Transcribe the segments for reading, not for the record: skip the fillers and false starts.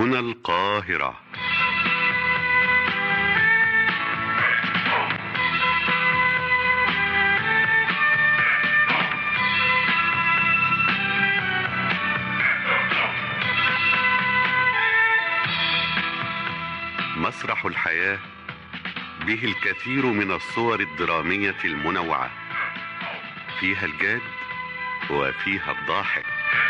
هنا القاهرة. مسرح الحياة به الكثير من الصور الدرامية المنوعة، فيها الجاد وفيها الضاحك.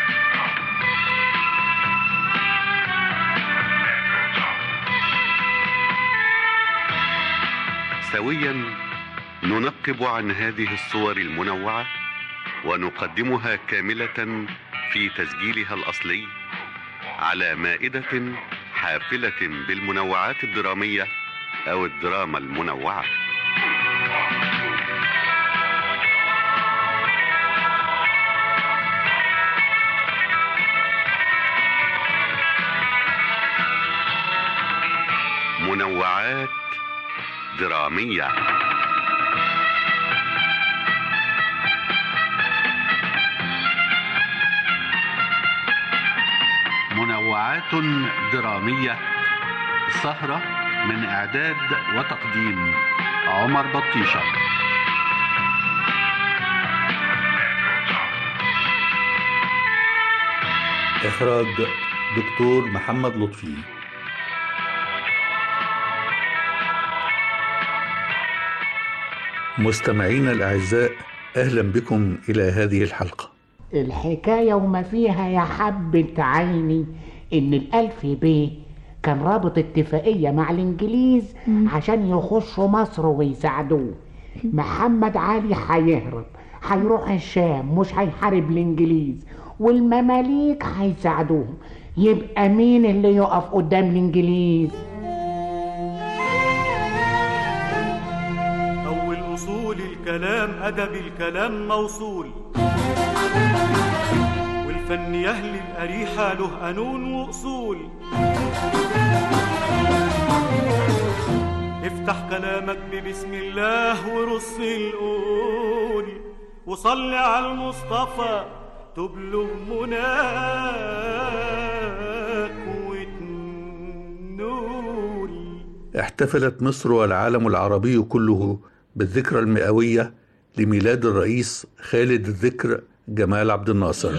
سويا ننقب عن هذه الصور المنوعة ونقدمها كاملة في تسجيلها الأصلي على مائدة حافلة بالمنوعات الدرامية أو الدراما المنوعة. منوعات درامية. منوعات درامية، سهرة من إعداد وتقديم عمر بطيشة. إخراج دكتور محمد لطفي. مستمعينا الأعزاء، أهلا بكم إلى هذه الحلقة. الحكاية وما فيها يا حبة عيني إن الألف بيه كان رابط اتفاقية مع الإنجليز عشان يخشوا مصر ويساعدوه. محمد علي هيهرب، هيروح الشام، مش هيحارب الإنجليز، والمماليك هيساعدوهم. يبقى مين اللي يقف قدام الإنجليز؟ أول أصول الكلام أدب الكلام موصول، والفن يهل الأريحة له قانون وأصول. افتح كلامك ببسم الله ورص القول، وصل على المصطفى تبلغ مناك وتنول. احتفلت مصر والعالم العربي كله بالذكرى المئوية لميلاد الرئيس خالد الذكر جمال عبد الناصر.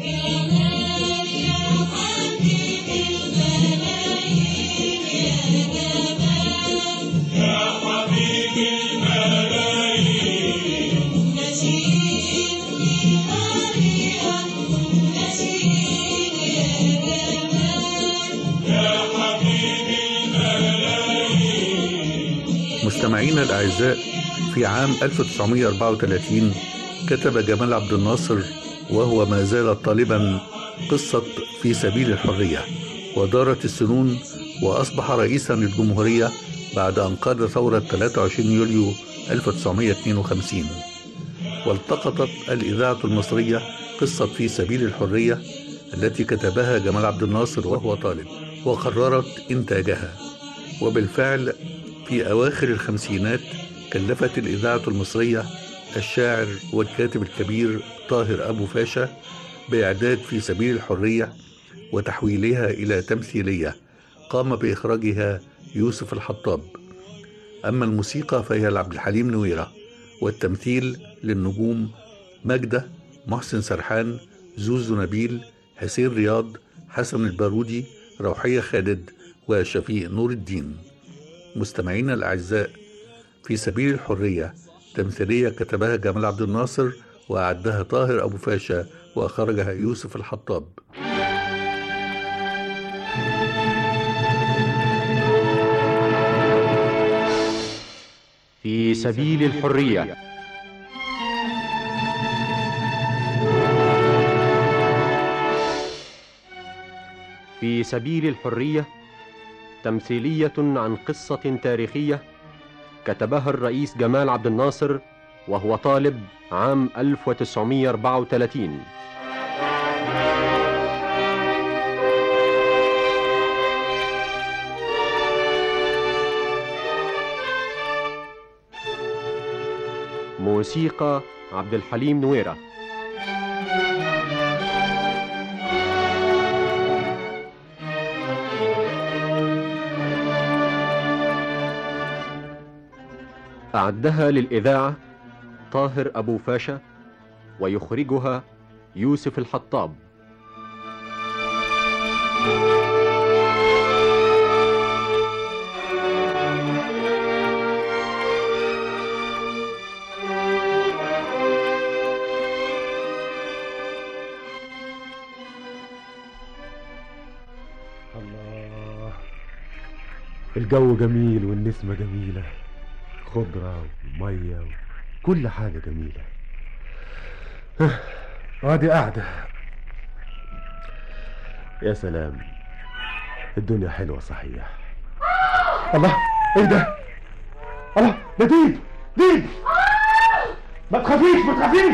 مستمعينا الأعزاء، في عام 1934 كتب جمال عبد الناصر وهو ما زال طالبا قصة في سبيل الحرية، ودارت السنون وأصبح رئيسا للجمهورية بعد أن قاد ثورة 23 يوليو 1952. والتقطت الإذاعة المصرية قصة في سبيل الحرية التي كتبها جمال عبد الناصر وهو طالب، وقررت إنتاجها. وبالفعل في أواخر الخمسينات كلفت الإذاعة المصرية الشاعر والكاتب الكبير طاهر أبو فاشا بإعداد في سبيل الحرية وتحويلها إلى تمثيلية قام بإخراجها يوسف الحطاب. أما الموسيقى فهي لعبد الحليم نويرة، والتمثيل للنجوم ماجدة، محسن سرحان، زوزو نبيل، حسين رياض، حسن البارودي، روحية خالد، وشفيق نور الدين. مستمعينا الأعزاء، في سبيل الحرية تمثيلية كتبها جمال عبد الناصر وأعدها طاهر أبو فاشا وأخرجها يوسف الحطاب. في سبيل الحرية. في سبيل الحرية تمثيلية عن قصة تاريخية كتبها الرئيس جمال عبد الناصر وهو طالب عام 1934. موسيقى عبد الحليم نويرة. أعدها للإذاعة طاهر أبو فاشا، ويخرجها يوسف الحطاب. الله، الجو جميل والنسمة جميلة، خضرة ومية وكل حاجة جميلة. ادي قاعدة، يا سلام، الدنيا حلوة صحيح. الله، ايه ده؟ الله، ده ديب ديب. ما تخافيش ما تخافيش.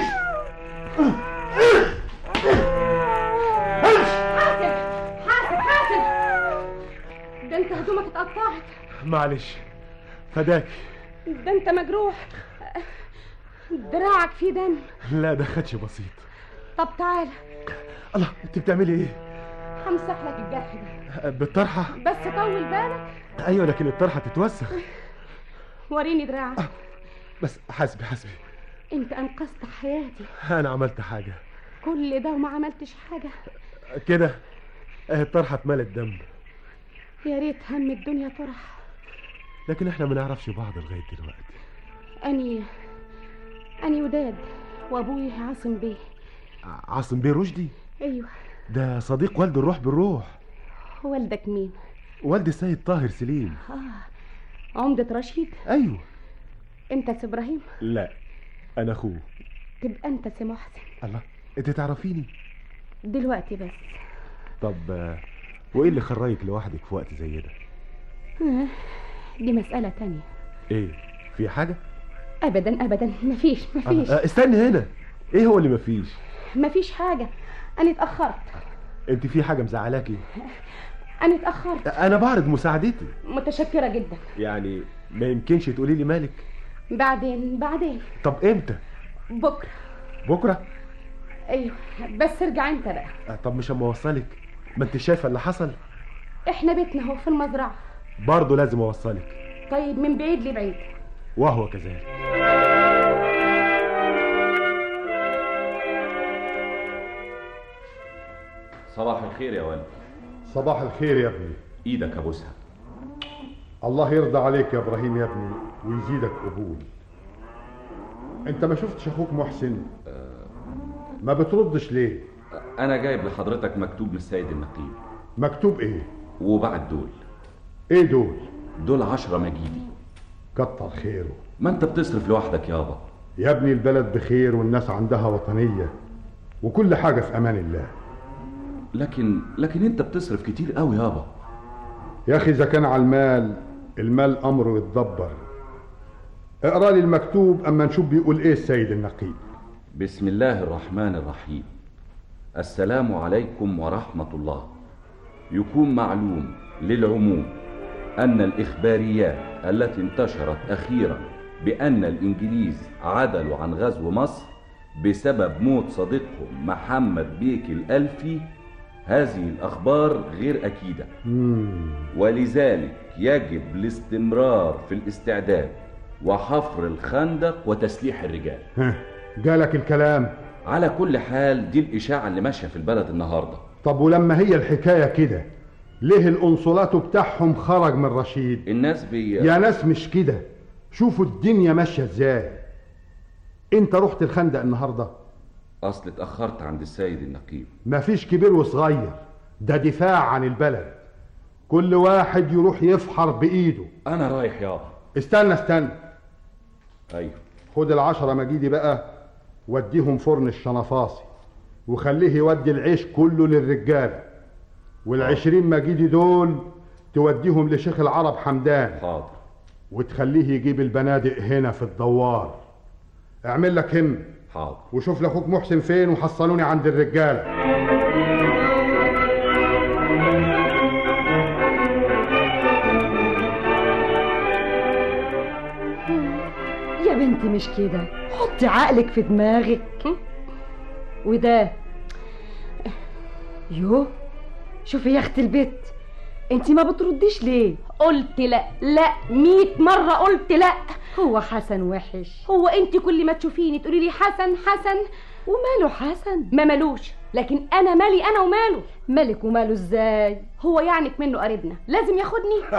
حاسب ده انت هدومك اتقطعت. معلش فداك. ده انت مجروح، دراعك فيه دم. لا ده خدش بسيط. طب تعال. الله، انت بتعملي ايه؟ همسح لك الجرح ده بالطرحة؟ بس طول بالك. ايوه لكن الطرحة تتوسخ. وريني دراعك. بس حاسبي. انت انقذت حياتي. انا عملت حاجة؟ كل ده وما عملتش حاجة كده؟ الطرحة اتملت دم. يا ريت هم الدنيا طرح. لكن احنا ما نعرفش بعض لغاية دلوقتي. اني وداد، وابوي عاصم بيه. عاصم بيه رشدي؟ ايوه، ده صديق والد الروح بالروح. والدك مين؟ والد السيد طاهر سليم. عمدة رشيد؟ ايوه. انت سي ابراهيم؟ لا انا اخوه. تبقى انت سي محسن. الله، انت تعرفيني دلوقتي بس. طب وايه اللي خرجك لوحدك في وقت زي ده؟ دي مسألة تانية. ايه، في حاجة؟ ابدا مفيش. استني هنا، ايه هو اللي مفيش حاجة، انا اتأخرت. انت في حاجة مزعلاكي؟ انا اتأخرت. انا بعرض مساعدتي. متشكرة جدا. يعني ما يمكنش تقولي لي مالك؟ بعدين. طب امتى؟ بكرة؟ ايوه، بس ارجع انت بقى. طب مش اما اوصلك؟ ما انت شايفه اللي حصل. احنا بيتنا اهو في المزرعة. برضه لازم اوصلك. طيب من بعيد لبعيد. وهو كذلك. صباح الخير يا ولد. صباح الخير يا ابني. ايدك ابوسها. الله يرضى عليك يا ابراهيم يا ابني ويزيدك قبول. انت ما شفتش اخوك محسن؟ ما بتردش ليه؟ انا جايب لحضرتك مكتوب من السيد النقيب. مكتوب ايه؟ وبعد دول. ايه دول؟ دول 10 مجيدي. كتر خيره. ما انت بتصرف لوحدك يابا. يا ابني البلد بخير والناس عندها وطنية وكل حاجة في امان الله. لكن انت بتصرف كتير قوي يابا. يا اخي اذا كان على المال امره يتدبر. اقرا لي المكتوب اما نشوف بيقول ايه السيد النقيب. بسم الله الرحمن الرحيم. السلام عليكم ورحمة الله. يكون معلوم للعموم أن الإخباريات التي انتشرت أخيرا بأن الإنجليز عدلوا عن غزو مصر بسبب موت صديقهم محمد بيك الألفي، هذه الأخبار غير أكيدة، ولذلك يجب الاستمرار في الاستعداد وحفر الخندق وتسليح الرجال. جالك الكلام؟ على كل حال دي الإشاعة اللي ماشية في البلد النهاردة. طب ولما هي الحكاية كده ليه القنصلات بتاعهم خرج من رشيد؟ الناس يا ناس مش كده، شوفوا الدنيا ماشية ازاي. انت رحت الخندق النهاردة؟ اصل اتأخرت عند السيد النقيب. مفيش كبير وصغير، ده دفاع عن البلد، كل واحد يروح يفحر بإيده. انا رايح يابا. استنى. ايوه. خد 10 مجيدي بقى وديهم فرن الشنفاصي وخليه يودي العيش كله للرجالة، وال20 مجيدي دول توديهم لشيخ العرب حمدان. حاضر. وتخليه يجيب البنادق هنا في الدوار. اعمل لك هم. حاضر. وشوف لاخوك محسن فين وحصلوني عند الرجالة. يا بنتي مش كده، حطي عقلك في دماغك. وده يو شوفي يا اختي البيت، انت ما بترديش ليه؟ قلت لا لا 100 مرة قلت لا. هو حسن وحش؟ هو انت كل ما تشوفيني تقولي لي حسن حسن. وماله حسن؟ ما مالوش، لكن انا مالي انا وماله. مالك وماله ازاي؟ هو يعني منه قريبنا لازم ياخدني.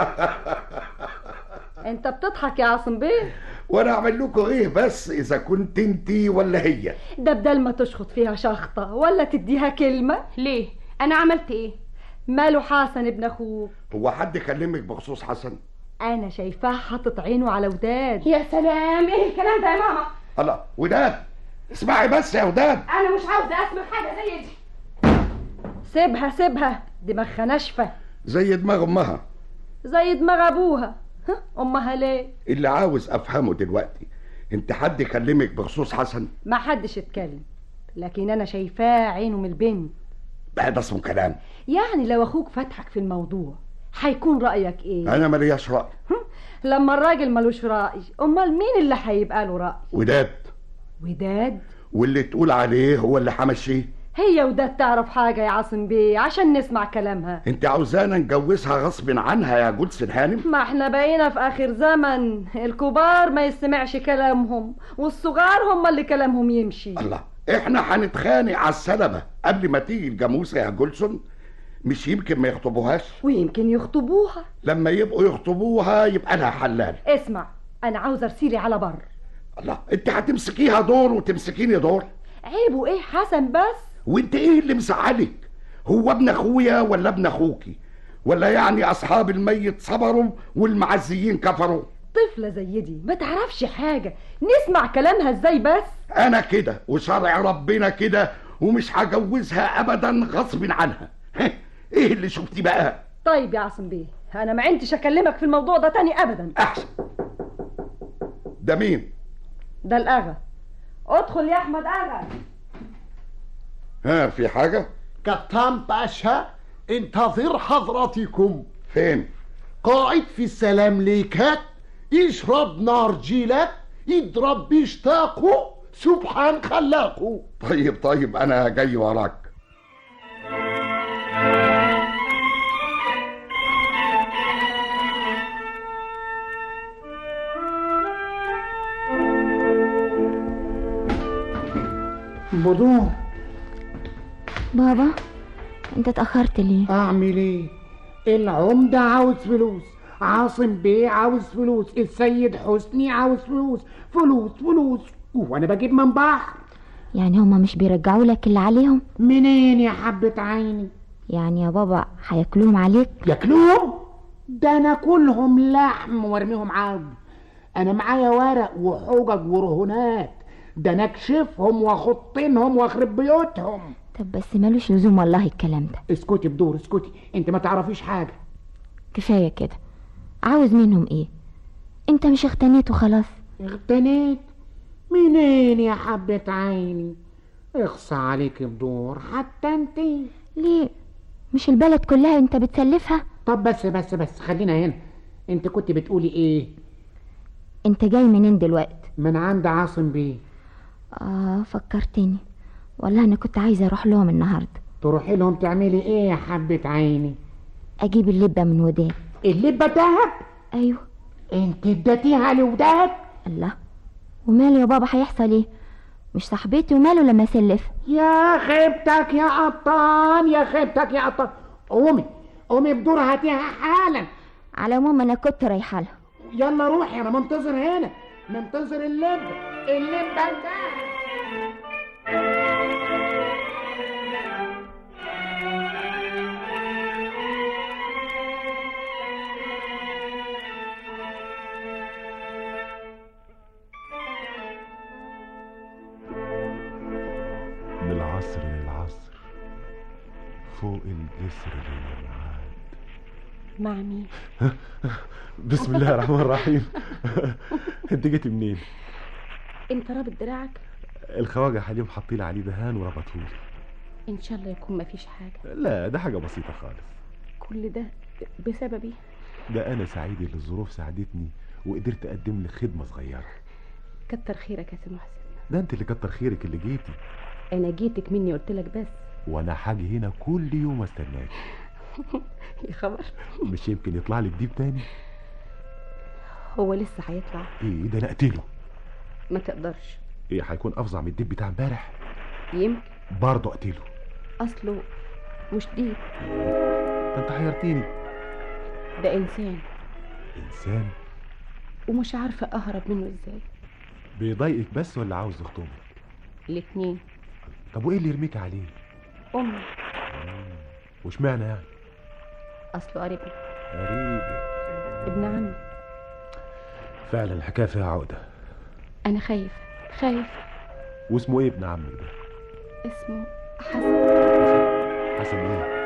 انت بتضحك يا عاصم بيه؟ وانا اعمل لكم ايه بس اذا كنت انتي ولا هي؟ ده بدل ما تشخط فيها شخطة ولا تديها كلمة. ليه؟ انا عملت ايه؟ ماله حسن ابن اخوك؟ هو حد كلمك بخصوص حسن؟ انا شايفاه حاطط عينه على وداد. يا سلام، ايه الكلام ده يا ماما؟ الله، وداد اسمعي بس يا وداد. انا مش عاوزه اسمع حاجه زي دي. سيبها سيبها، دماغها ناشفه زي دماغ امها. زي دماغ ابوها. امها ليه؟ اللي عاوز افهمه دلوقتي، انت حد كلمك بخصوص حسن؟ ما حدش اتكلم، لكن انا شايفاه عينه من البنت. بقى ده اسمه كلام؟ يعني لو اخوك فتحك في الموضوع هيكون رايك ايه؟ انا مالياش راي. لما الراجل ملوش راي، امال مين اللي هيبقى له راي؟ وداد. وداد؟ واللي تقول عليه هو اللي حمشيه. هي وداد تعرف حاجه يا عاصم بيه عشان نسمع كلامها؟ انت عاوزانا نجوزها غصب عنها يا جلس الهانم؟ ما احنا بقينا في اخر زمن، الكبار ما يستمعش كلامهم والصغار هم اللي كلامهم يمشي. الله، احنا هنتخانق على السلبة قبل ما تيجي الجاموسة يا جولسون؟ مش يمكن ما يخطبوهاش؟ ويمكن يخطبوها. لما يبقوا يخطبوها يبقى لها حلال. اسمع، انا عاوزه ارسيلي على بر. الله، انت هتمسكيها دور وتمسكيني دور؟ عيبه ايه حسن بس؟ وانت ايه اللي مزعلك؟ هو ابن اخويا ولا ابن اخوكي؟ ولا يعني اصحاب الميت صبروا والمعزيين كفروا؟ طفله زي دي ما تعرفش حاجه، نسمع كلامها ازاي بس؟ انا كده وشرع ربنا كده، ومش هجوزها ابدا غصب عنها. ايه اللي شفتي بقى؟ طيب يا عاصم بيه، انا ما عنديش اكلمك في الموضوع ده تاني ابدا. احسن. ده مين؟ ده الاغا. ادخل يا احمد اغا. ها، في حاجه؟ كابتن باشا انتظر حضراتكم. فين؟ قاعد في السلام ليكات، يشرب نارجيلات، يضرب بيشتاقه، سبحان خلاقه. طيب انا جاي وراك. بدور. بابا انت اتأخرت ليه؟ اعمل ايه؟ العمدة عاوز فلوس، عاصم بيه عاوز فلوس، السيد حسني عاوز فلوس، فلوس وانا بجيب من بحر. يعني هما مش بيرجعوا لك اللي عليهم؟ منين يا حبة عيني؟ يعني يا بابا هياكلوهم عليك؟ ياكلوهم؟ ده انا كلهم لحم وارميهم عظم. انا معايا ورق وحجج ورهونات، ده انا اكشفهم واخطنهم واخرب بيوتهم. طب بس مالوش لزوم والله الكلام ده. اسكتي بدور اسكتي، انت ما تعرفيش حاجة. كفاية كده. عاوز منهم ايه؟ انت مش اغتنيت وخلاص؟ اغتنيت؟ منين يا حبة عيني؟ اخصى عليك بدور حتى انت. ليه؟ مش البلد كلها انت بتسلفها؟ طب بس خلينا هنا. انت كنت بتقولي ايه؟ انت جاي منين دلوقتي؟ من عند عاصم بيه. فكرتني والله انا كنت عايزه اروح لهم النهارده. تروحي لهم تعملي ايه يا حبة عيني؟ اجيب اللبه من وداد. اللبه دهب؟ ايوه. انت اديتيها لوداد؟ الله، وماله يا بابا هيحصل ايه؟ مش صاحبتي وماله لما اسلف؟ يا خيبتك يا قطان، يا خيبتك يا قطان. قومي بدور هاتيها حالا. على العموم انا كنت رايحه لها. يلا روحي، انا منتظر هنا، منتظر اللبه ده. من العصر للعصر، فوق الجسر للمعاد. مع مين؟ بسم الله الرحمن الرحيم. انت جيتي منين؟ انت رابط دراعك؟ الخواجه حليم حاطين عليه دهان وربطهولي. ان شاء الله يكون مفيش حاجه. لا، ده حاجه بسيطه خالص. كل ده بسببي؟ ده انا سعيد اللي الظروف ساعدتني وقدرت اقدم لك خدمه صغيره. كتر خيرك يا سي محسن. ده انت اللي كتر خيرك اللي جيتي. انا جيتك مني قلت لك بس. وانا حاجه هنا كل يوم استناك. يا خبر، مش يمكن يطلع لك ديب تاني؟ هو لسه هيطلع. ايه ده، انا اقتله. ما تقدرش. ايه، هيكون افظع من الديب بتاع امبارح؟ يمكن. برضه اقتله. اصله مش ديب، انت حيرتيني. ده انسان انسان؟ ومش عارفه اهرب منه ازاي. بيضايقك بس ولا عاوز يخطبك؟ الاتنين. طب وايه اللي يرميك عليه؟ امي. وش معنى يعني؟ اصله قريبنا. قريب؟ ابن عمي. فعلا الحكايه فيها عقده. انا خايف. واسمه ايه ابن عمك ده؟ اسمه حسن. حسن ايه؟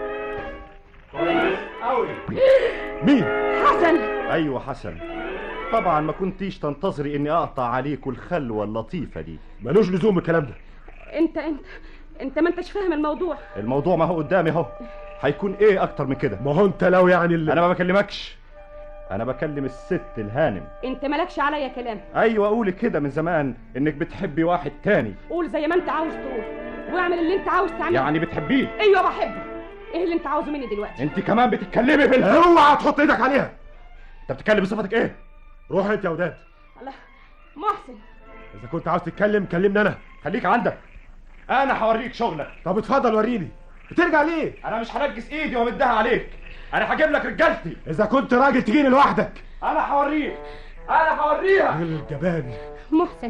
كويس قوي. مين؟ حسن. ايوه حسن. طبعا ما كنتيش تنتظري اني اقطع عليك الخلوه اللطيفه دي. ملوش لزوم الكلام ده. انت ما انتش فاهم الموضوع. الموضوع ما هو قدامي اهو. هيكون ايه اكتر من كده؟ ما هو انت لو يعني انا ما بكلمكش، انا بكلم الست الهانم. انت مالكش عليا كلام. ايوه قولي كده من زمان انك بتحبي واحد تاني. قول زي ما انت عاوز تقول، واعمل اللي انت عاوز تعمله. يعني بتحبيه؟ ايوه بحبه. ايه اللي انت عاوزه مني دلوقتي؟ انت كمان بتتكلمي اوعى تحط ايدك عليها. انت بتتكلم بصفتك ايه؟ روح انت يا وداد. الله، محسن. اذا كنت عاوز تتكلم كلمني انا. خليك عندك، انا هوريك شغلك. طب اتفضل وريني. بترجع ليه؟ انا مش هنجس ايدي وامدها عليك، انا هجيب لك رجالتي. اذا كنت راجل تجيني لوحدك. انا هوريك، انا هوريها. الجبان. محسن،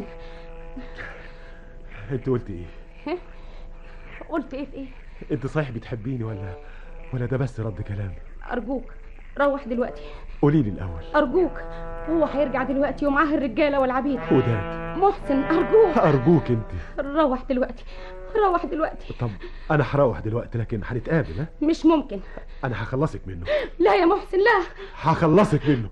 انت قلت ايه؟ قلت ايه في ايه؟ انت صحيح بتحبيني ولا ده بس رد كلام؟ ارجوك روح دلوقتي. قولي لي الاول. ارجوك، هو هيرجع دلوقتي ومعاه الرجاله والعبيد. وداد. محسن ارجوك انت روح دلوقتي. طب انا هروح دلوقتي لكن هنتقابل. ها؟ مش ممكن. انا هخلصك منه. لا يا محسن لا. هخلصك منه.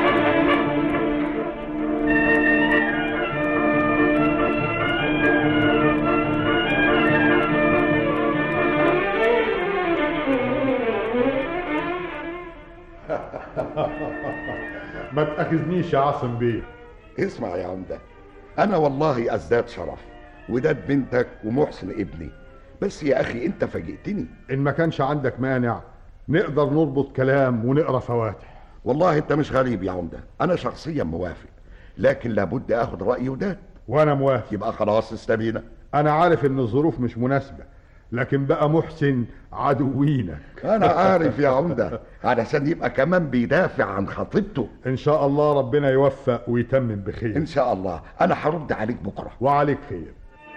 ما تأخذنيش يا عاصم بيه. اسمع يا عمدة، انا والله ازداد شرف، وداد بنتك ومحسن ابني، بس يا اخي انت فاجئتني. ان ما كانش عندك مانع نقدر نربط كلام ونقرا فواتح. والله انت مش غريب يا عمدة، انا شخصيا موافق، لكن لابد اخد رأي وداد. وانا موافق. يبقى خلاص استبينا. انا عارف ان الظروف مش مناسبة، لكن بقى محسن عدوينك. انا عارف يا عمدة، علشان يبقى كمان بيدافع عن خطيبته. ان شاء الله ربنا يوفق ويتمم بخير. ان شاء الله. انا هرد عليك بكرة. وعليك خير.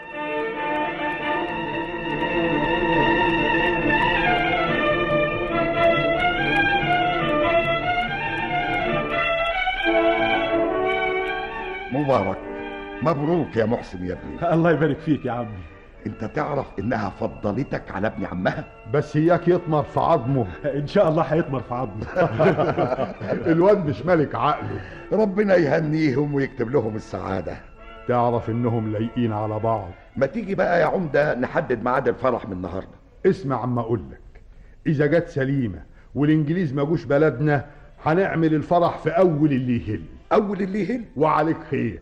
مبارك، مبروك يا محسن يا ابني. الله يبارك فيك يا عمي. انت تعرف انها فضلتك على ابن عمها؟ بس اياك يطمر في عظمه. ان شاء الله هيطمر في عظمه. الواد مش ملك عقله. ربنا يهنيهم ويكتب لهم السعادة. تعرف انهم لايقين على بعض. ما تيجي بقى يا عمدة نحدد ميعاد الفرح من النهارده. اسمع عما اقول لك، اذا جت سليمة والانجليز ما جوش بلدنا هنعمل الفرح في اول اللي يهل. اول اللي يهل. وعليك خير.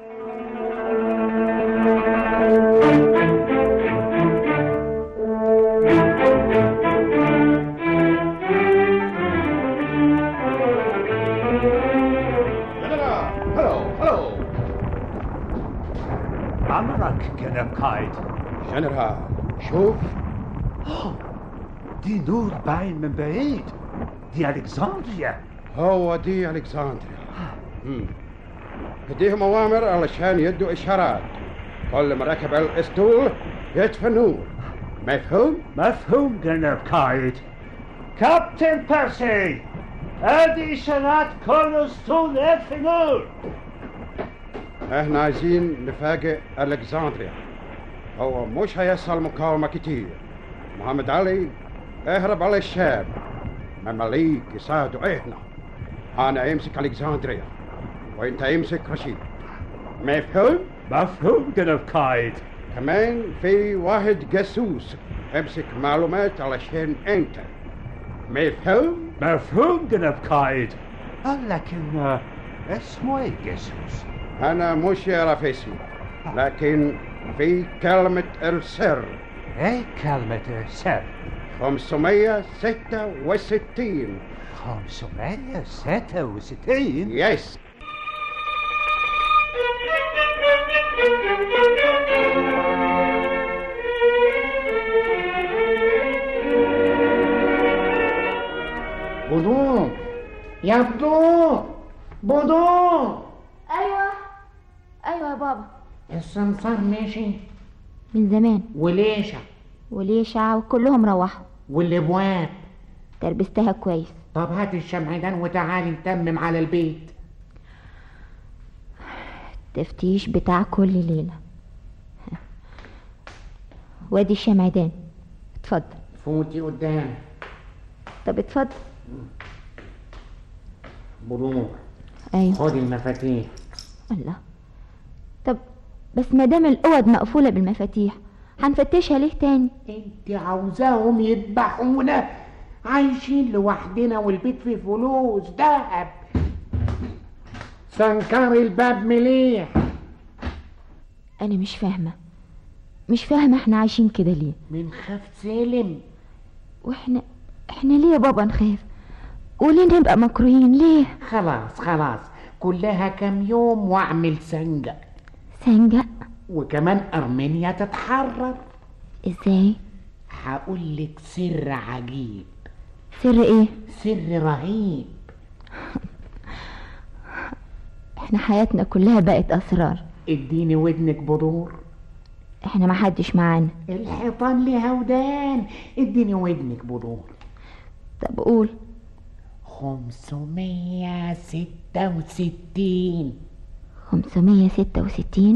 عمرك جناب قايد. جنرال شوف. دي نور باين من بعيد. دي ألكسندريا. هو دي ألكسندريا. اديهم اوامر علشان يدوا اشارات. كل ما ركب الاسطول يطفى النور. مفهوم؟ مفهوم جناب قايد. كابتن بيرسي، ادي اشارات كل اسطول يطفي نور. احنا عايزين نفاجئ الكسندريا. هو مش هيحصل مقاومة كتير. محمد علي اهرب على الشام. مماليك يساعدوا احنا. انا امسك الكسندريا وانت امسك رشيد. مفهوم؟ مفهوم جناب قايد. كمان في واحد جاسوس امسك معلومات علشان انت. مفهوم؟ مفهوم جناب قايد. لكن اسمه ايه جاسوس؟ انا مش يعرف اسمه، لكن في كلمة السر. ايه كلمة السر؟ 566. 566. يس. بدون يا بدون بدون. ايوه يا بابا. السمسار ماشي من زمان. وليشة وكلهم روحوا. والابواب تربستها كويس. طب هات الشمعدان وتعالي نتمم على البيت. التفتيش بتاع كل ليلة. وادي الشمعدان، اتفضل. فوتي قدام. طب اتفضل. بروح. ايوه خدي المفاتيح. الله. طب بس ما دام الاوض مقفولة بالمفاتيح هنفتشها ليه تاني؟ انت عاوزاهم يذبحونا؟ عايشين لوحدنا والبيت فيه فلوس دهب. سنكر الباب مليح. انا مش فاهمة احنا عايشين كده ليه؟ بنخاف سالم. واحنا ليه يا بابا نخاف؟ وليه نبقى مكروهين ليه؟ خلاص كلها كام يوم واعمل سنجة. وكمان ارمينيا تتحرر. ازاي؟ هقولك سر عجيب. سر ايه؟ سر رهيب. احنا حياتنا كلها بقت اسرار. اديني ودنك بدور. احنا ما حدش معانا. الحيطان ليها ودان. اديني ودنك بدور. طب قول. 566. 566.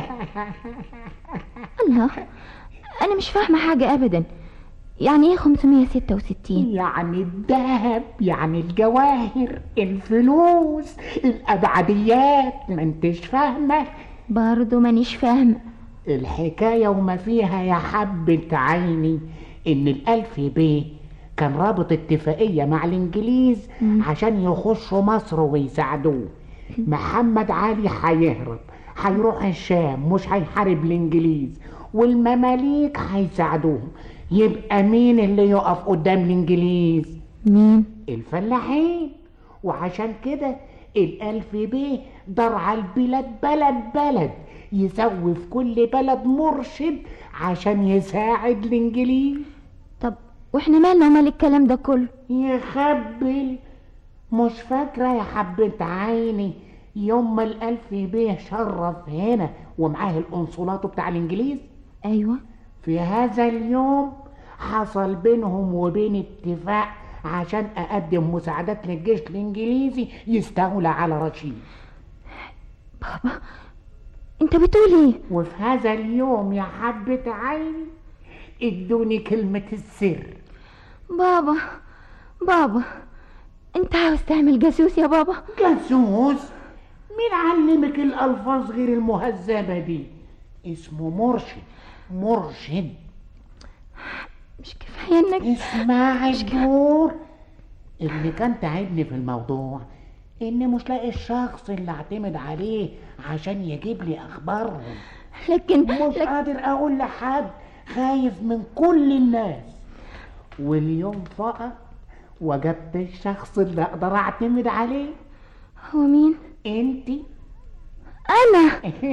الله، انا مش فاهمة حاجة ابدا. يعني ايه 566؟ يعني الذهب، يعني الجواهر، الفلوس، الابعديات. ما انتش فاهمة؟ برضو مانيش فاهمة. الحكاية وما فيها يا حبة عيني ان الألف بيه كان رابط اتفاقية مع الانجليز عشان يخشوا مصر ويساعدوه. محمد علي هيهرب، هيروح الشام، مش هيحارب الانجليز، والمماليك هيساعدوهم. يبقى مين اللي يقف قدام الانجليز؟ مين؟ الفلاحين. وعشان كده الألف بيه دار على البلاد بلد يسوي في كل بلد مرشد عشان يساعد الانجليز. طب واحنا مالنا ومال الكلام ده كله؟ يخبل. مش فاكرة يا حبة عيني يوم ما الألف بيه شرف هنا ومعاه القنصلات بتاع الانجليز؟ ايوه. في هذا اليوم حصل بينهم وبين اتفاق عشان اقدم مساعدات للجيش الانجليزي يستولى على رشيد. بابا انت بتقول ايه؟ وفي هذا اليوم يا حبة عيني ادوني كلمة السر. بابا انت عاوز تعمل جاسوس يا بابا؟ جاسوس؟ مين علمك الالفاظ غير المهذبة دي؟ اسمه مرشد. مش كفاية انك اسمعي الدور. اللي كان تعبني في الموضوع اني مش لاقي الشخص اللي اعتمد عليه عشان يجيب لي اخبارهم. لكن مش قادر اقول لحد، خايف من كل الناس. واليوم فقط وجدت الشخص اللي اقدر اعتمد عليه. هو مين؟ انتي. انا.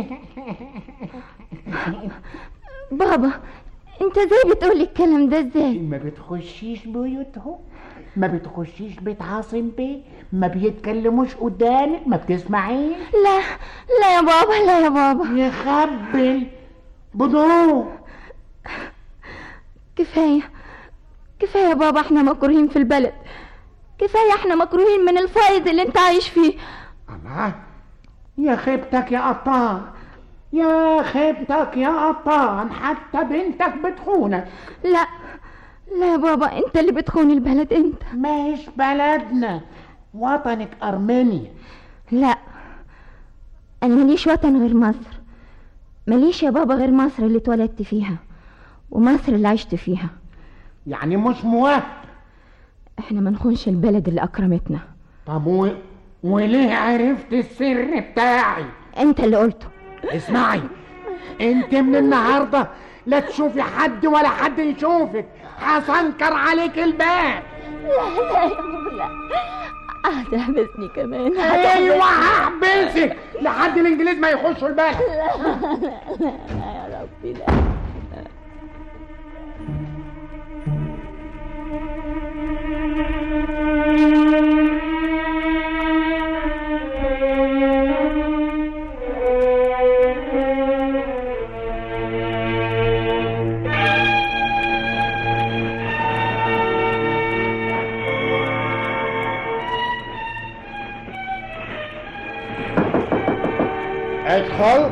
بابا انت ازاي بتقولي الكلام ده؟ ازاي؟ ما بتخشيش بيوتهم، ما بتخشيش بيت عاصم بيه، ما بيتكلموش قدامك، ما بتسمعين. لا يا بابا. يخبل بدون. كفاية يا بابا، احنا مكروهين في البلد. كفاية احنا مكروهين من الفايض اللي انت عايش فيه. الله، يا خيبتك يا قطان، يا خيبتك يا قطان، حتى بنتك بتخونك. لا يا بابا، انت اللي بتخون البلد. انت مش بلدنا، وطنك ارمينيا. لا، انا ماليش وطن غير مصر. ماليش يا بابا غير مصر اللي اتولدت فيها ومصر اللي عشت فيها. يعني مش موافق؟ احنا ما نخونش البلد اللي اكرمتنا. طب وليه عرفت السر بتاعي؟ انت اللي قلته. اسمعي، انت من النهارده لا تشوفي حد ولا حد يشوفك. هسنكر عليك الباب. لا لا يا مولا، هتحبسني كمان. ايوه هحبسك لحد الانجليز ما يخشوا البلد. لا لا لا يا ربي لا. ادخل.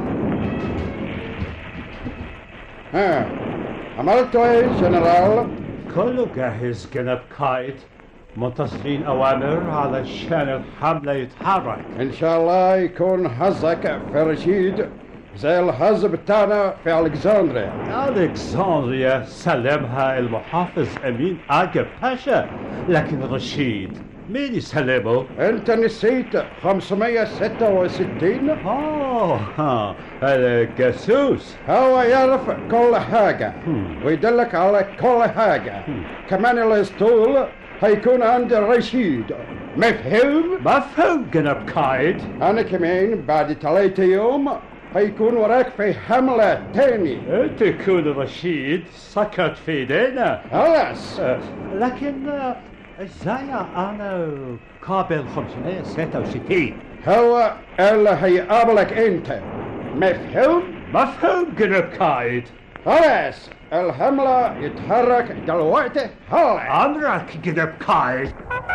ها عملتوا ايه جنرال؟ كله جاهز جناب قائد، منتظرين اوامر علشان الحملة يتحرك. ان شاء الله يكون حظك في رشيد زي الحظ بتاعنا في الكسندريا. الكسندريا سلمها المحافظ امين اجا باشا، لكن رشيد مين يسلمه؟ انت نسيت 566؟ الجاسوس هو يعرف كل حاجة ويدلك على كل حاجة. كمان الاسطول هيكون عند رشيد. مفهوم؟ مفهوم جناب قائد. انا كمان بعد 3 يوم هيكون وراك في حملة تاني. تكون رشيد سكت في ايدينا. خلاص. لكن ازاي انا قابل 566؟ هو اللي هيقابلك انت. مفهوم؟ مفهوم جناب قائد. خلاص الحملة يتحرك دلوقتي حالا. امرك جناب قائد.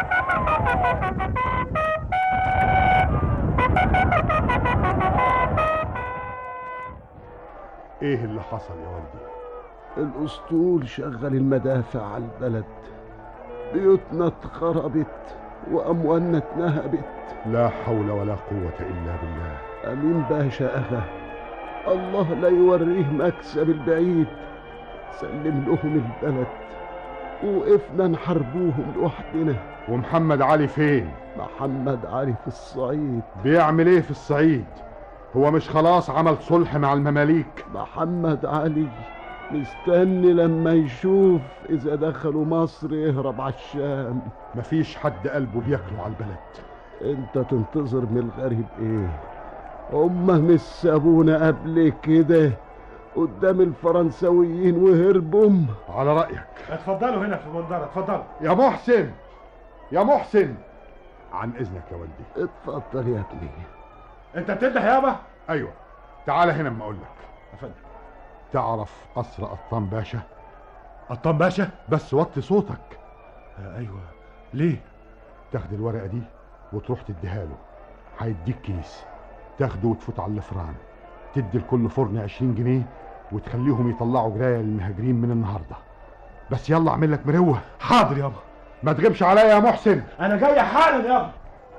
ايه اللي حصل يا والدي؟ الاسطول شغل المدافع على البلد، بيوتنا اتخربت واموالنا اتنهبت. لا حول ولا قوة الا بالله. امين باشا اخا، الله لا يوريه مكسب البعيد. سلم لهم البلد وقفنا نحاربوهم لوحدنا. ومحمد علي فين؟ محمد علي في الصعيد. بيعمل ايه في الصعيد؟ هو مش خلاص عمل صلح مع المماليك؟ محمد علي مستني لما يشوف اذا دخلوا مصر يهرب على الشام. مفيش حد قلبه بياكله على البلد. انت تنتظر من الغريب ايه؟ هما مش سابونا قبل كده قدام الفرنساويين وهربوا. على رأيك. اتفضلوا هنا في المنظرة، اتفضلوا. يا محسن، يا محسن، عن اذنك يا والدي. اتفضل يا ابني. انت بتنده يابا؟ ايوه تعال هنا اما اقول لك. افندم. تعرف قصر قطان باشا؟ قطان باشا؟ بس وطي صوتك. ايوه ليه؟ تاخد الورقة دي وتروح تديها له، هيديك كيس تاخده وتفوت على الفران، تدي لكل فرن 20 جنيه وتخليهم يطلعوا جراية للمهاجرين من النهارده. بس يلا اعمل لك مروه. حاضر يابا. ما تغيبش عليا يا محسن. انا جاي حالا يابا.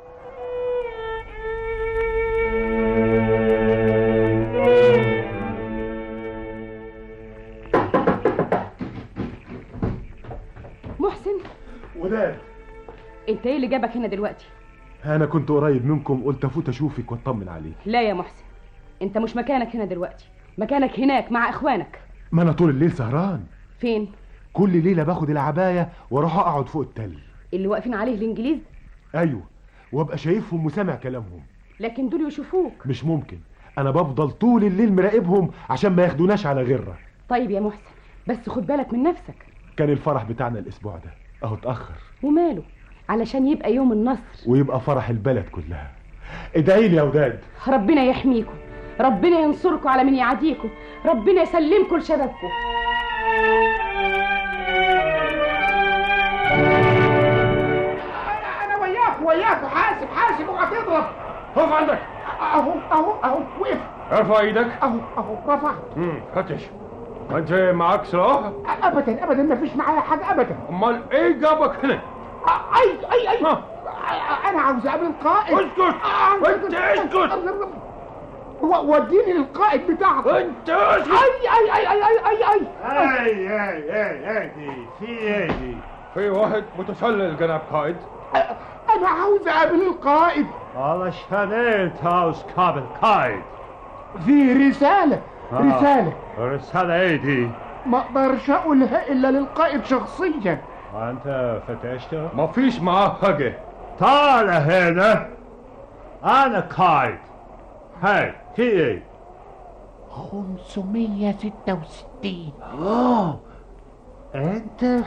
محسن. وداد. انت ايه اللي جابك هنا دلوقتي؟ انا كنت قريب منكم، قلت افوت اشوفك واطمن عليك. لا يا محسن، انت مش مكانك هنا دلوقتي، مكانك هناك مع اخوانك. ما انا طول الليل سهران. فين؟ كل ليله باخد العبايه واروح اقعد فوق التل اللي واقفين عليه الانجليز. ايوه، وابقى شايفهم وسامع كلامهم. لكن دول يشوفوك. مش ممكن، انا بفضل طول الليل مراقبهم عشان ما ياخدوناش على غره. طيب يا محسن، بس خد بالك من نفسك. كان الفرح بتاعنا الاسبوع ده اهو اتاخر. وماله؟ علشان يبقى يوم النصر ويبقى فرح البلد كلها. ادعي لي يا وداد. ربنا يحميكم، ربنا ينصركم على من يعاديكم، ربنا يسلمكم لشبابكم. انا وياك حاسب اوعى تضرب. اقف عندك. اهو وقف. ارفع ايدك. اهو رفعت. فتش. انت معاك سلاح؟ ابدا مفيش معايا حاجه ابدا. امال ايه جابك هنا؟ اي انا عاوز اقابل القائد. اسكت. انت اسكت. وديني للقائد بتاعك. انت اسكت. اي في ايه دي؟ في واحد متسلل جناب قائد. انا عاوز اقابل القائد. علشان ايه انت عاوز تقابل قائد؟ في رسالة. رسالة ايه دي؟ ما اقدرش اقولها الا للقائد شخصيا. أنت فتشته؟ ما فيش معاه حاجة. تعال هنا، أنا قائد. هاي في إيه؟ 566. أنت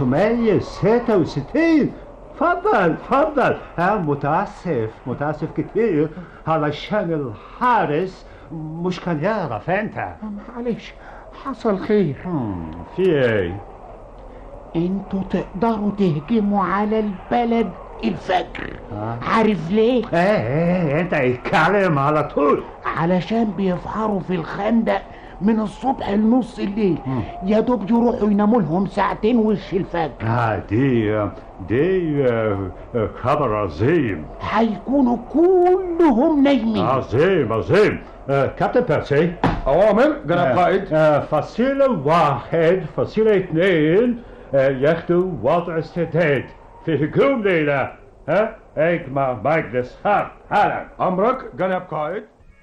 566. تفضل تفضل. متأسف كتير علشان الحارس مش كان يعرف أنت. معلش حصل خير. في إيه؟ انتوا تقدروا تهجموا على البلد الفجر. عارف ليه؟ انت اتكلم على طول. علشان بيفحروا في الخندق من الصبح لنص الليل. يا دوب يروحوا يناموا لهم ساعتين وش الفجر. دي خبر عظيم. هيكونوا كلهم نايمين. عظيم. كابتن بيرسي. أوامر جناب قائد. فصيلة 1 فصيلة 2 ياخدوا وضع استعداد في هجوم ليلة. اجمع مجلس حرب حالا. أمرك جناب قائد.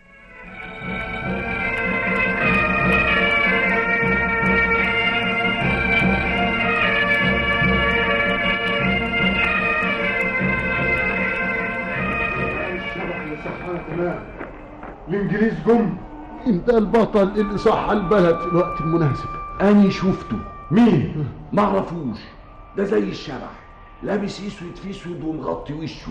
الانجليز جم. انت البطل اللي صح البلد في الوقت المناسب. أنا شفته. مين؟ معرفوش. ده زي الشبح، لابس اسود في اسود ومغطي وشه.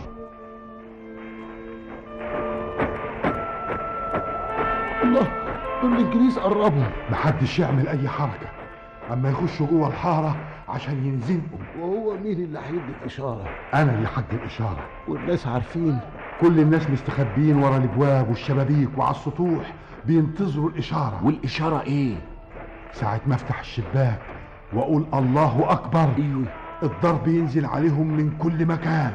الله، دول الانجليز قربوا. محدش يعمل اي حركة اما يخشوا جوه الحارة عشان ينزنقوا. وهو مين اللي هيدي الاشارة؟ انا اللي حد الاشارة. والناس عارفين؟ كل الناس مستخبين ورا الابواب والشبابيك وعلى السطوح بينتظروا الاشارة. والاشارة ايه؟ ساعة ما افتح الشباك واقول الله اكبر، ايوه، الضرب ينزل عليهم من كل مكان.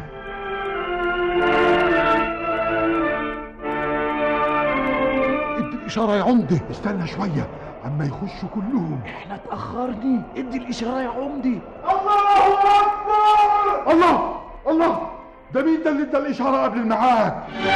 ادي الاشارة يا عمدة. استنى شوية اما يخشوا كلهم. احنا اتأخرني. ادي الاشارة يا عمدة. الله اكبر. الله ده مين ده اللي ادى الاشارة قبل الميعاد؟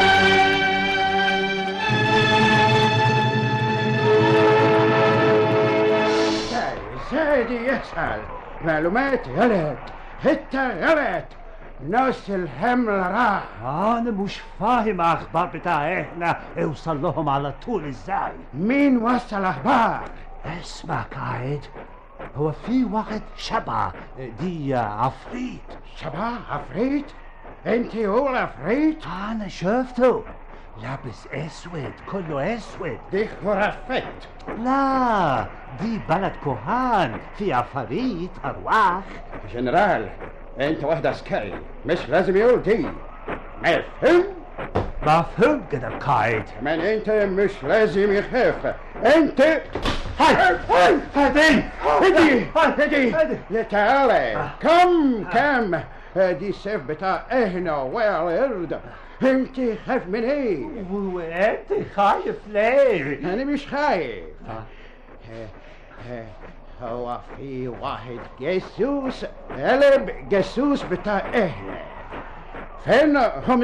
سيدي يسأل معلومات غلط، حتة غلط، نص الحمل راح. أنا مش فاهم أخبار بتاع إحنا اوصل لهم على طول إزاي؟ مين وصل أخبار؟ اسمع قائد، هو في واحد شبع دي عفريت. شبع عفريت؟ انت هو العفريت؟ أنا شفته لابس اسود، كله اسود. دي خرافات. لا، دي بلد كهان في عفاريت ارواح. جنرال، انت واحد عسكري، مش لازم يقول دي. مفهوم؟ مفهوم كده قائد. كمان انت مش لازم يخاف. انت هاي هدي تعالى. كم دي السيف بتاع اهنا ويرد. انت خايف من ايه؟ وانت خايف ليه؟ انا مش خايف. هو في واحد جاسوس قلب جاسوس بتاع اهنا. فين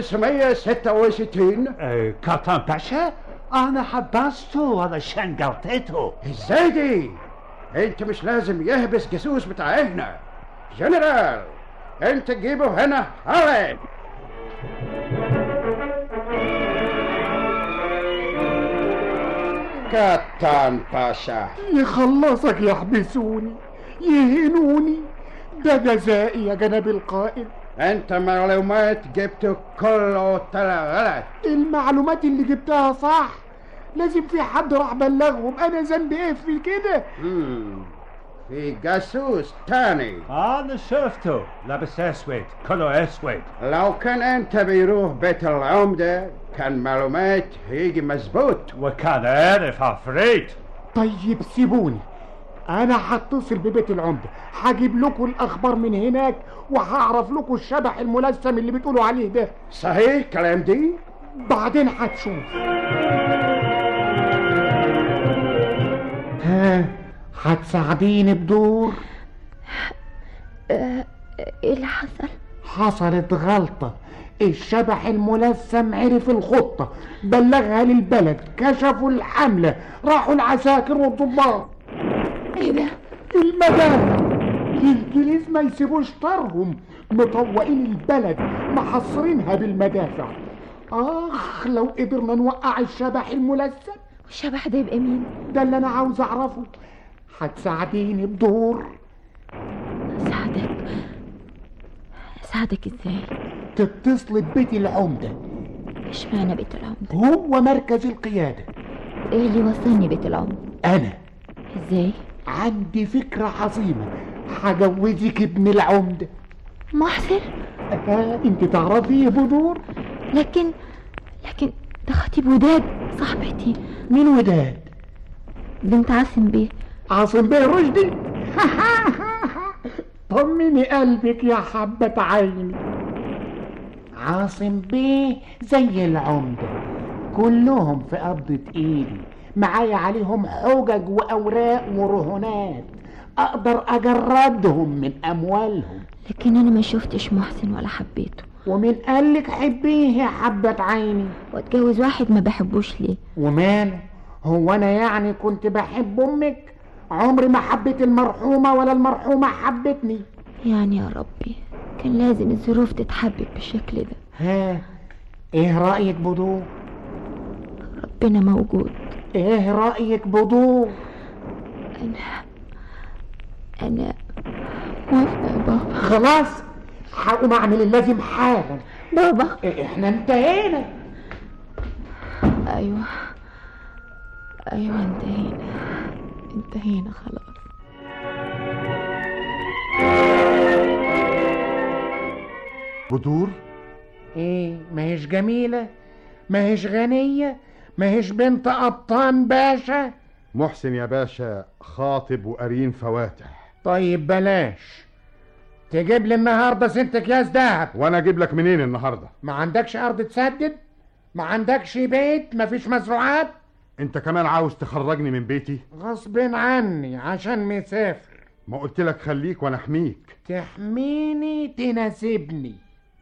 566؟ كابتن باشا، انا حبسته علشان قلتته. ازاي دي؟ انت مش لازم يحبس جاسوس بتاع اهنا. جنرال، انت تجيبه هنا حالا. كابتن باشا. يخلصك يحبسوني يهينوني، ده جزائي يا جناب القائد. انت معلومات جبت كله طلع غلط. المعلومات اللي جبتها صح، لازم في حد راح بلغهم. انا ذنبي ايه في كده؟ في جاسوس تاني. انا شفته لابس اسود، كله اسود. لو كان انت بيروح بيت العمدة كان معلومات هيجي مظبوط، وكان عارف عفريت. طيب سيبوني، انا هتصل ببيت العمدة، هجيب لكم الاخبار من هناك وهعرف لكم الشبح الملثم اللي بتقولوا عليه ده. صحيح كلام دي؟ بعدين هتشوف. ها، هتساعديني بدور؟ ايه اللي حصل؟ حصلت غلطة. الشبح الملثم عرف الخطة، بلغها للبلد، كشفوا الحملة، راحوا العساكر والضباط. ايه ده؟ المدافع. الانجليز ما يسيبوش طارهم، مطوقين البلد، محصرينها بالمدافع. لو قدرنا نوقع الشبح الملثم. والشبح ده يبقى مين؟ ده اللي انا عاوز اعرفه. هتساعديني بدور؟ اساعدك ازاي؟ تتصل ببيت العمدة. اشمعنى بيت العمدة؟ هو مركز القيادة. ايه اللي وصلني بيت العمدة؟ انا. ازاي؟ عندي فكرة عظيمة، هجوزك ابن العمدة. محسن؟ انت تعرفيه بدور؟ لكن ده خطيب وداد صاحبتي. مين وداد؟ بنت عاصم بيه. عاصم بيه رشدي؟ طمني قلبك يا حبة عيني. عاصم بيه زي العمدة، كلهم في قبضة ايدي، معايا عليهم حجج واوراق ورهونات، اقدر اجردهم من اموالهم. لكن انا ما شفتش محسن ولا حبيته. ومين قالك حبيه يا حبة عيني؟ واتجوز واحد ما بحبوش ليه؟ وماله؟ هو انا يعني كنت بحب امك؟ عمري ما حبيت المرحومة ولا المرحومة حبتني. يعني يا ربي كان لازم الظروف تتحبب بالشكل ده. ايه رأيك بدور؟ ربنا موجود. ايه رأيك بدور؟ انا موافقة يا بابا. خلاص هقوم اعمل اللازم حالا. بابا احنا انتهينا. ايوه انتهينا خلاص. بدور؟ ايه، ما هيش جميلة؟ ما هيش غنية؟ ما هيش بنت قبطان باشا؟ محسن يا باشا خاطب وقرين فواتح. طيب بلاش، تجيب لي النهارده 6 أكياس دهب. وانا اجيب لك منين النهارده؟ ما عندكش ارض تسدد؟ ما عندكش بيت؟ ما فيش مزروعات؟ انت كمان عاوز تخرجني من بيتي؟ غصب عني عشان مسافر. ما قلت لك خليك وانا احميك. تحميني تناسبني.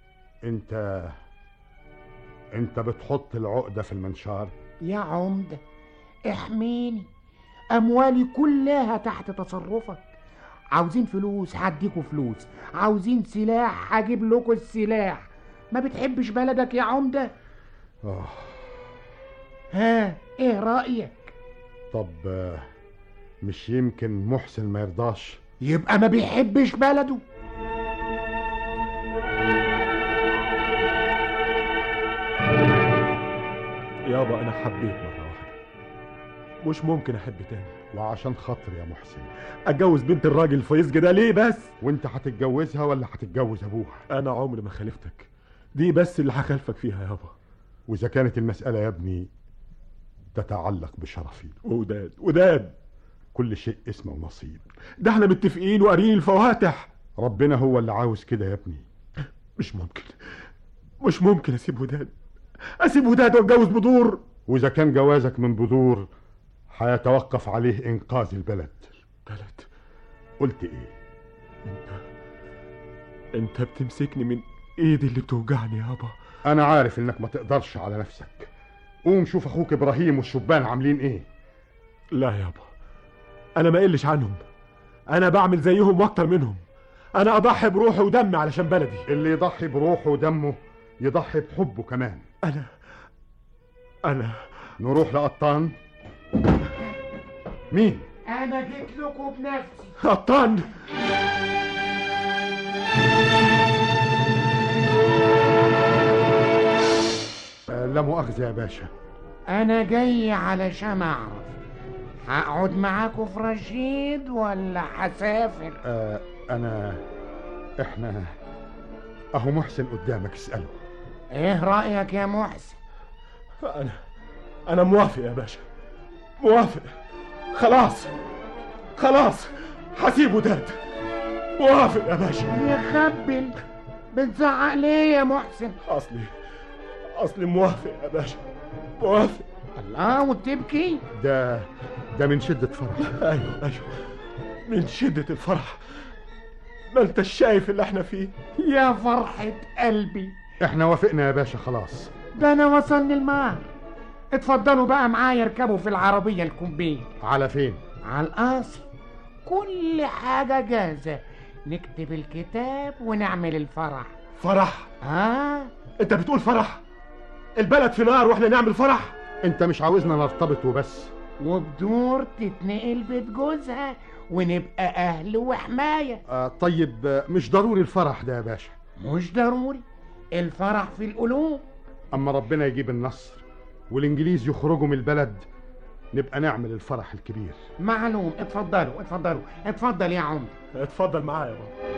انت بتحط العقدة في المنشار. يا عمدة احميني، اموالي كلها تحت تصرفك. عاوزين فلوس هديكوا فلوس، عاوزين سلاح هجيب لكم السلاح. ما بتحبش بلدك يا عمدة؟ ايه رأيك؟ طب مش يمكن محسن ما يرضاش؟ يبقى ما بيحبش بلده. يابا انا حبيت مرة واحدة، مش ممكن احب تاني. وعشان خاطر يا محسن اتجوز بنت الراجل الفيزج ده ليه بس؟ وانت هتتجوزها ولا هتتجوز ابوها؟ انا عمري ما خالفتك، دي بس اللي هخالفك فيها يابا. واذا كانت المسألة يا ابني تتعلق بشرفي. وداد كل شيء اسمه ونصيب. ده احنا متفقين وقارين الفواتح. ربنا هو اللي عاوز كده يا ابني. مش ممكن اسيب وداد واتجوز بدور. واذا كان جوازك من بدور هيتوقف عليه انقاذ البلد. قلت ايه؟ انت بتمسكني من ايدي اللي بتوجعني يابا. انا عارف انك ما تقدرش على نفسك. قوم شوف اخوك ابراهيم والشبان عاملين ايه. لا يابا، انا ما قلش عنهم، انا بعمل زيهم واكتر منهم. انا اضحي بروحي ودمي علشان بلدي. اللي يضحي بروحه ودمه يضحي بحبه كمان. انا نروح لقطان. مين؟ انا جيت لكم بنفسي. قطان؟ لا مؤاخذة يا باشا. انا جاي علشان اعرف هقعد معاكم في رشيد ولا هسافر؟ احنا اهو محسن قدامك اسأله. ايه رأيك يا محسن؟ انا موافق يا باشا، موافق. خلاص هسيب وداد. موافق يا باشا. يخبل، بتزعق ليه يا محسن؟ اصلي موافق يا باشا، موافق. الله، وتبكي؟ ده من شدة فرح. ايوه من شدة الفرح. ما انت شايف اللي احنا فيه. يا فرحة قلبي. احنا وافقنا يا باشا خلاص. ده انا وصلني المهر. اتفضلوا بقى معايا اركبوا في العربية الكومبيه. على فين؟ على القصر. كل حاجة جاهزة، نكتب الكتاب ونعمل الفرح. فرح؟ انت بتقول فرح؟ البلد في نار واحنا نعمل فرح؟ انت مش عاوزنا نرتبط وبس؟ وبدور تتنقل بيت جوزها ونبقى اهل وحماية. طيب مش ضروري الفرح ده يا باشا. مش ضروري، الفرح في القلوب. اما ربنا يجيب النصر والانجليز يخرجوا من البلد نبقى نعمل الفرح الكبير. معلوم. اتفضلوا اتفضلوا. اتفضل يا عمد. اتفضل معايا يا بابا.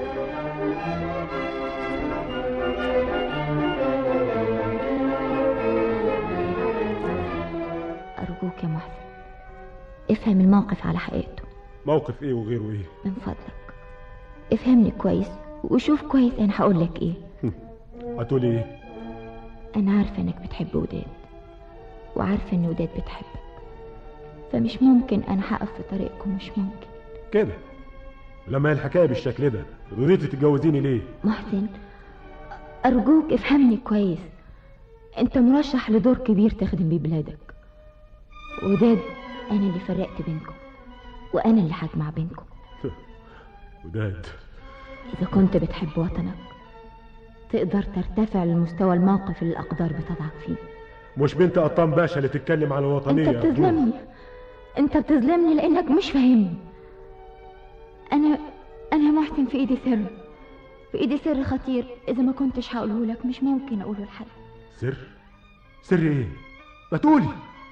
أرجوك يا محسن افهم الموقف على حقيقته. موقف ايه وغيره ايه؟ من فضلك افهمني كويس وشوف كويس انا هقول لك ايه. هتقولي ايه؟ انا عارفه انك بتحب وداد وعارفه ان وداد بتحبك، فمش ممكن انا هقف في طريقكم، مش ممكن كده. لما هي الحكايه بالشكل ده رضيتي تتجوزيني ليه؟ محسن ارجوك افهمني كويس، انت مرشح لدور كبير تخدم بيه بلادك. وداد انا اللي فرقت بينكم وانا اللي هجمع بينكم. وداد اذا كنت بتحب وطنك تقدر ترتفع لمستوى الموقف اللي الاقدار بتضعك فيه. مش بنت قطان باشا اللي تتكلم على الوطنيه. انت بتظلمني لانك مش فاهمني. انا يا محسن في ايدي سر خطير، اذا ما كنتش هقوله لك مش ممكن اقوله لحد. سر ايه؟ ما تقولي.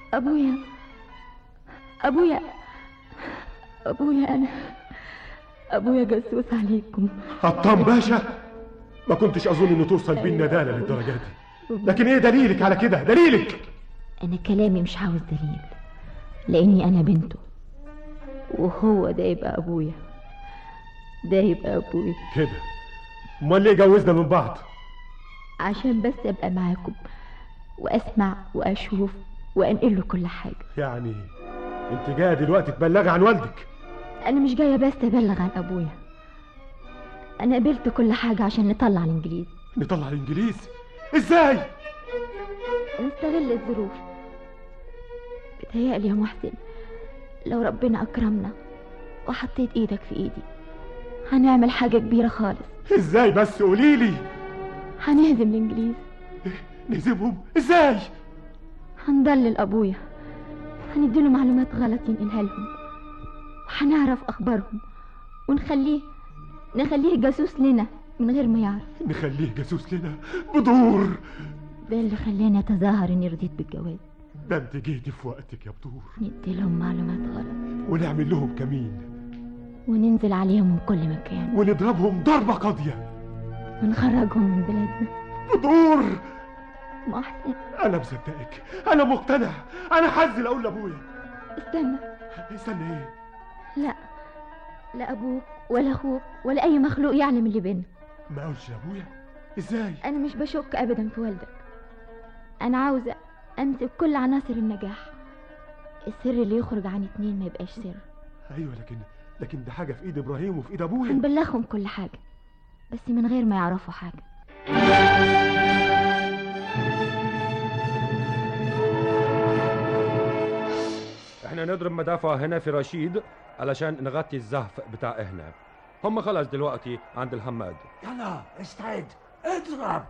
ابويا جاسوس عليكم. قطان باشا؟ ما كنتش اظن انه توصل بينا ندالة للدرجه دي. لكن ايه دليلك على كده؟ دليلك؟ انا كلامي مش عاوز دليل، لاني انا بنته وهو ده يبقى ابويا. كده. امال ليه جوزنا من بعض؟ عشان بس ابقى معاكم واسمع واشوف وانقل له كل حاجه. يعني انت جايه دلوقتي تبلغي عن والدك؟ انا مش جايه بس ابلغ عن ابويا، انا قبلت كل حاجه عشان نطلع الانجليز. نطلع الانجليز؟ ازاي؟ نستغل الظروف. بتهيألي يا محسن لو ربنا اكرمنا وحطيت ايدك في ايدي هنعمل حاجه كبيره خالص. ازاي بس قوليلي؟ هنهزم الانجليز. نهزمهم ازاي؟ هنضلل ابويا، هنديله معلومات غلط ينقلها لهم، وهنعرف اخبارهم ونخليه جاسوس لنا من غير ما يعرف. نخليه جاسوس لنا بدور؟ ده اللي خلاني اتظاهر اني رضيت بالجواز. ده انت جيتي في وقتك يا بدور. ندي لهم معلومات غلط ونعمل لهم كمين وننزل عليهم من كل مكان ونضربهم ضربة قاضية ونخرجهم من بلادنا. بدور محسن انا مصدقك، انا مقتنع، انا حزل اقول لابويا. استنى ايه؟ لا ابوك ولا اخوك ولا اي مخلوق يعلم اللي بينا. ما اقولش لابويا؟ ازاي؟ انا مش بشك ابدا في والدك، انا عاوزه امسك كل عناصر النجاح. السر اللي يخرج عن اتنين ما يبقاش سر. ايوه لكن ده حاجه في ايد ابراهيم وفي ايد ابويا. هنبلغهم كل حاجه بس من غير ما يعرفوا حاجه. احنا نضرب مدافع هنا في رشيد علشان نغطي الزحف بتاع هنا. هم خلاص دلوقتي عند الحماد. يلا استعد اضرب.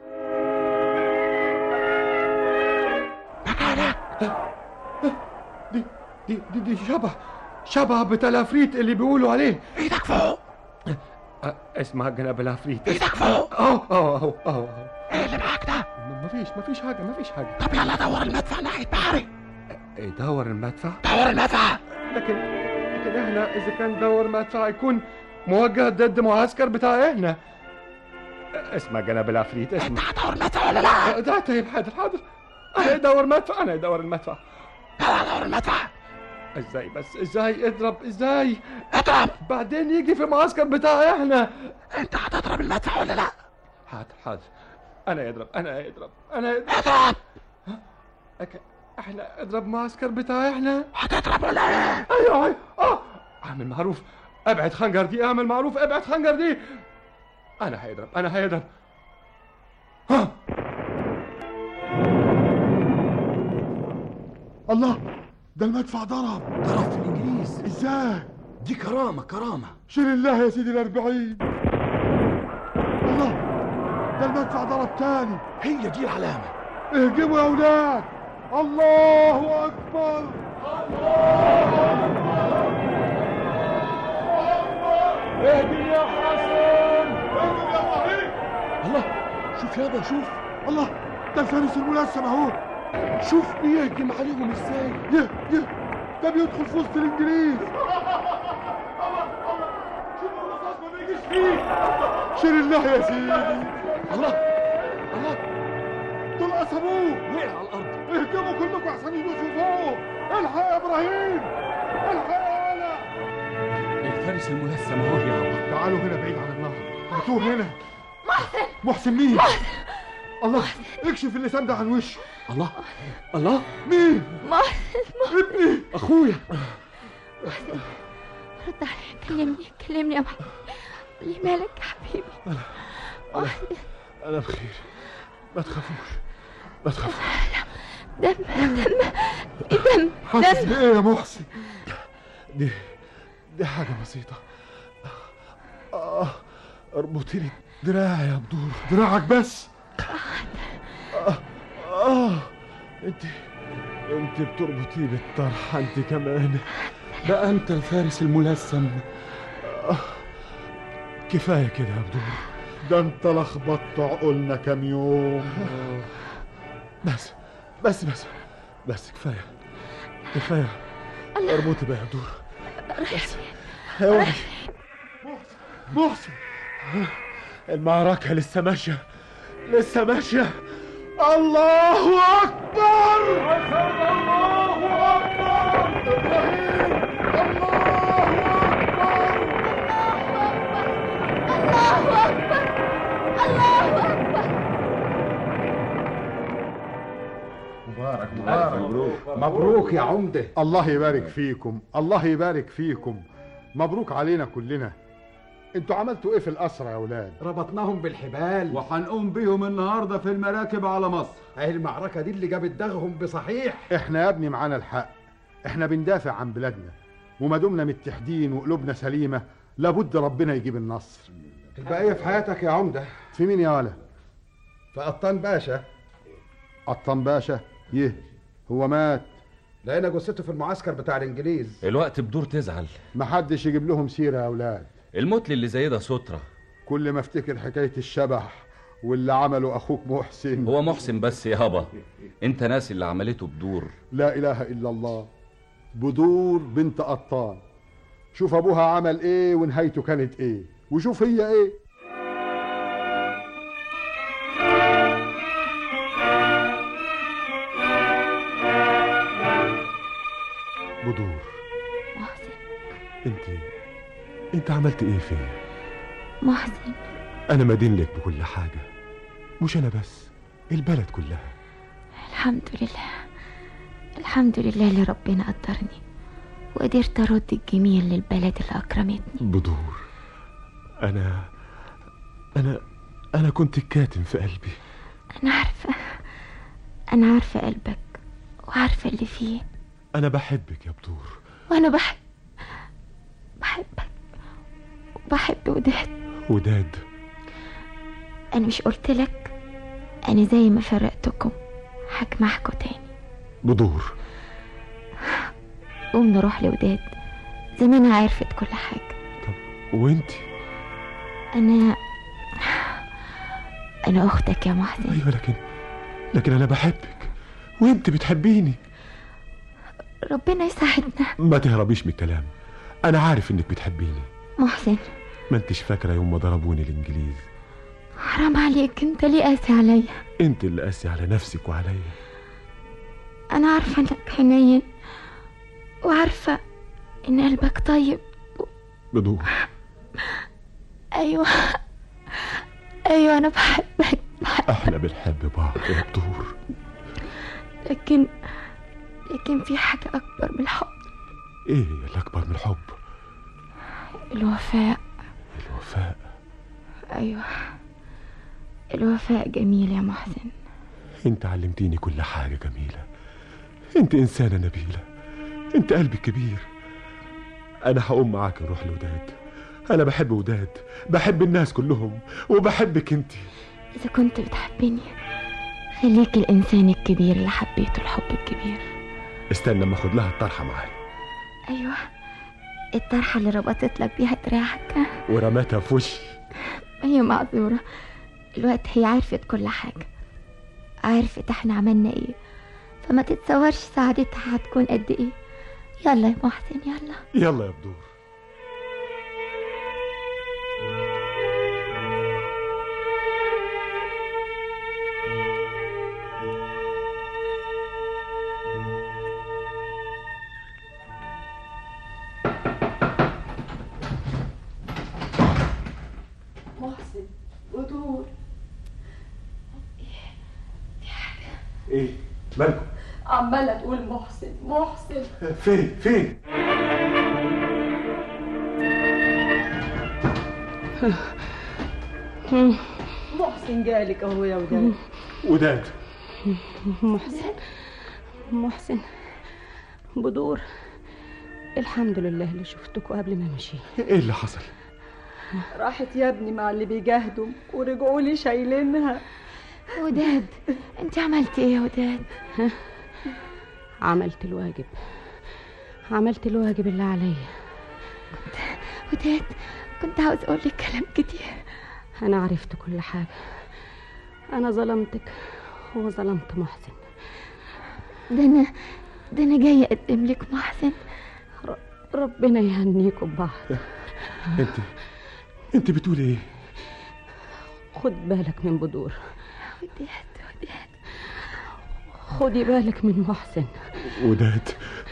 دي شبه بتاع العفريت اللي بيقولوا عليه. ايدك فوق. اسمها جناب العفريت. ايدك فوق. ايه اللي معاك ده؟ مفيش حاجه. طب يلا دور المدفع ناحية بحري. دور المدفع؟ دور المدفع. لكن احنا اذا كان دور مدفع يكون موجه ضد معسكر بتاع احنا. اسمع جناب العفريت اسمع. انت هتدور المدفع ولا لا؟ ده طيب حاضر. انا ادور المدفع. يلا دور المدفع. ازاي اضرب؟ اضرب بعدين يجي في معسكر بتاع احنا. انت هتضرب المدفع ولا لا؟ حاضر. انا اضرب. اضرب. احنا اضرب معسكر بتاع احنا. هتضرب ولا ايه؟ ايوه. اعمل معروف ابعد خنجر دي. انا هيضرب. الله، ده المدفع ضرب في الانجليز. ازاي؟ دي كرامة. شيل الله يا سيدي ال40. الله، ده المدفع ضرب تاني. هي دي العلامة. اهجموا يا اولاد. الله اكبر. اهجم يا حسن. اهجم يا ابراهيم. الله، شوف يابا شوف. الله، ده الفارس الملثم اهو. شوف بيهجم عليهم ازاي. ده بيدخل في وسط الانجليز. شيل الله يا سيدي. الله دول قصبوه. وقع على الارض. اهجموا كلكم عشان يدوسوا فوق. الحق يا ابراهيم، الحق يا ولا. الفارس الملثم اهو يابا. تعالوا هنا بعيد عن النهر. هاتوه هنا. محسن مين؟ الله، اكشف اللسان ده عن وشه. الله مين؟ ابني اخويا. رد علي، كلمني يا محمد. ليه مالك يا حبيبي؟ أنا بخير، ما تخافوش. دم حاسس بإيه يا محسن؟ دي حاجة بسيطة. اربطي لي دراعي يا بدور. دراعك بس؟ انت بتربطيه بالطرحة انت كمان. بقى انت الفارس الملثم. كفاية كده يا بدور. ده انت لخبطت عقولنا كام يوم. بس كفاية. اربطي بقى يا بدور. بس اوعي. محسن، المعركة لسه ماشية. الله أكبر. مبروك يا عمدة. الله يبارك فيكم. مبروك علينا كلنا. انتوا عملتوا ايه في الأسرة يا اولاد؟ ربطناهم بالحبال وهنقوم بيهم النهارده في المراكب على مصر. اهي المعركة دي اللي جابت دغهم بصحيح. احنا يا ابني معانا الحق. احنا بندافع عن بلادنا، وما دمنا متحدين وقلوبنا سليمة لابد ربنا يجيب النصر. البقية في حياتك يا عمدة. في مين يا ولا؟ في قطان باشا. قطان باشا؟ هو مات؟ لقينا جثته في المعسكر بتاع الانجليز. الوقت بدور تزعل. محدش يجيب لهم سيرة يا اولاد. الموت اللي زي ده سترة. كل ما افتكر حكاية الشبح واللي عمله اخوك محسن. هو محسن بس يابا، انت ناسي اللي عملته بدور. لا اله الا الله. بدور بنت قطان. شوف ابوها عمل ايه ونهايته كانت ايه، وشوف هي ايه. بدور، انت عملت ايه فيا؟ محسن، انا مدين لك بكل حاجة، مش انا بس، البلد كلها. الحمد لله اللي ربنا قدرني وقدرت ارد الجميل للبلد اللي اكرمتني. بدور، انا كنت كاتم في قلبي. انا عارفة قلبك وعارفة اللي فيه. انا بحبك يا بدور. وانا بحبك وبحب وداد. انا مش قلت لك انا زي ما فرقتكم هجمعكم تاني. بدور، قوم نروح لوداد، زمانها عرفت كل حاجة. طب وانتي؟ انا اختك يا محسن. ايوه، لكن انا بحبك وانت بتحبيني. ربنا يساعدنا. ما تهربيش من الكلام، انا عارف انك بتحبيني. محسن، ما انتش فاكره يوم ما ضربوني الانجليز؟ حرام عليك، انت ليه قاسي عليا؟ انت اللي قاسي على نفسك وعليا. انا عارفه انك حنين وعارفه ان قلبك طيب. بدور، ايوه انا بحبك. احنا بنحب بعض يا بدور. لكن في حاجه اكبر من الحب. ايه هي الاكبر من الحب؟ الوفاء. ايوه، الوفاء جميل يا محسن. انت علمتيني كل حاجه جميله. انت انسانه نبيله، انت قلبك كبير. انا هقوم معاك نروح لوداد. انا بحب وداد، بحب الناس كلهم، وبحبك انت. اذا كنت بتحبني خليك الانسان الكبير اللي حبيته الحب الكبير. استنى اما اخد لها الطرحه معايا. ايوه، الطرحه اللي ربطت لك بيها دراعك ورمتها في وشي. هي معذوره، الوقت هي عرفت كل حاجه، عرفت احنا عملنا ايه، فما تتصورش سعادتها هتكون قد ايه. يلا يا محسن، يلا يلا يا بدور. محسن، بدور. ايه مالكم؟ عمالة تقول محسن محسن. فين؟ محسن جالك اهو يا وداد. وداد محسن بدور، الحمد لله اللي شفتكوا قبل ما امشي. ايه اللي حصل؟ راحت يا ابني مع اللي بيجاهدوا ورجعوا لي شايلينها. وداد، انت عملتي ايه يا وداد؟ عملت الواجب اللي عليا. وداد، كنت عاوز اقول لك كلام كتير. انا عرفت كل حاجه، انا ظلمتك وظلمت محسن. ده انا جايه اقدم لك محسن. ربنا يهنيكوا ببعض. انت بتقولي ايه؟ خد بالك من بدور. وداد خدي بالك من محسن. وداد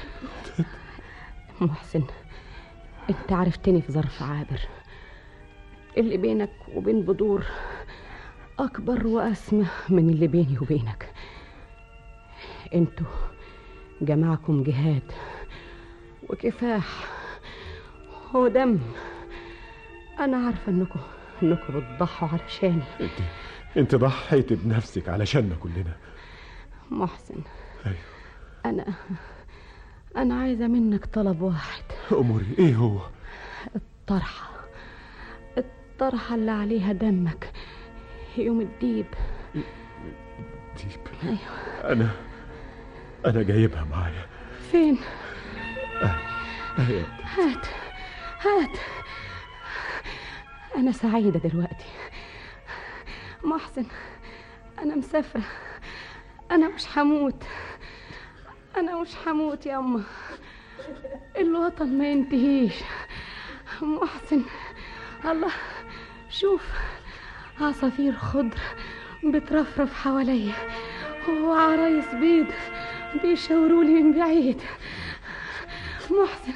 محسن، انت عرفتني في ظرف عابر. اللي بينك وبين بدور اكبر واسمى من اللي بيني وبينك. انتوا جمعكم جهاد وكفاح ودم. انا عارفه انكم بتضحوا علشاني. انت ضحيت بنفسك علشاننا كلنا. محسن، ايوه، انا عايزه منك طلب واحد. اموري ايه هو؟ الطرحه اللي عليها دمك يوم الديب. ايوه، انا جايبها معايا. فين؟ هات. انا سعيده دلوقتي. محسن، انا مسافره، انا مش هموت يا أما. الوطن ما ينتهيش. محسن، الله، شوف عصافير خضر بترفرف حواليا وعرايس بيض بيشاورولي من بعيد. محسن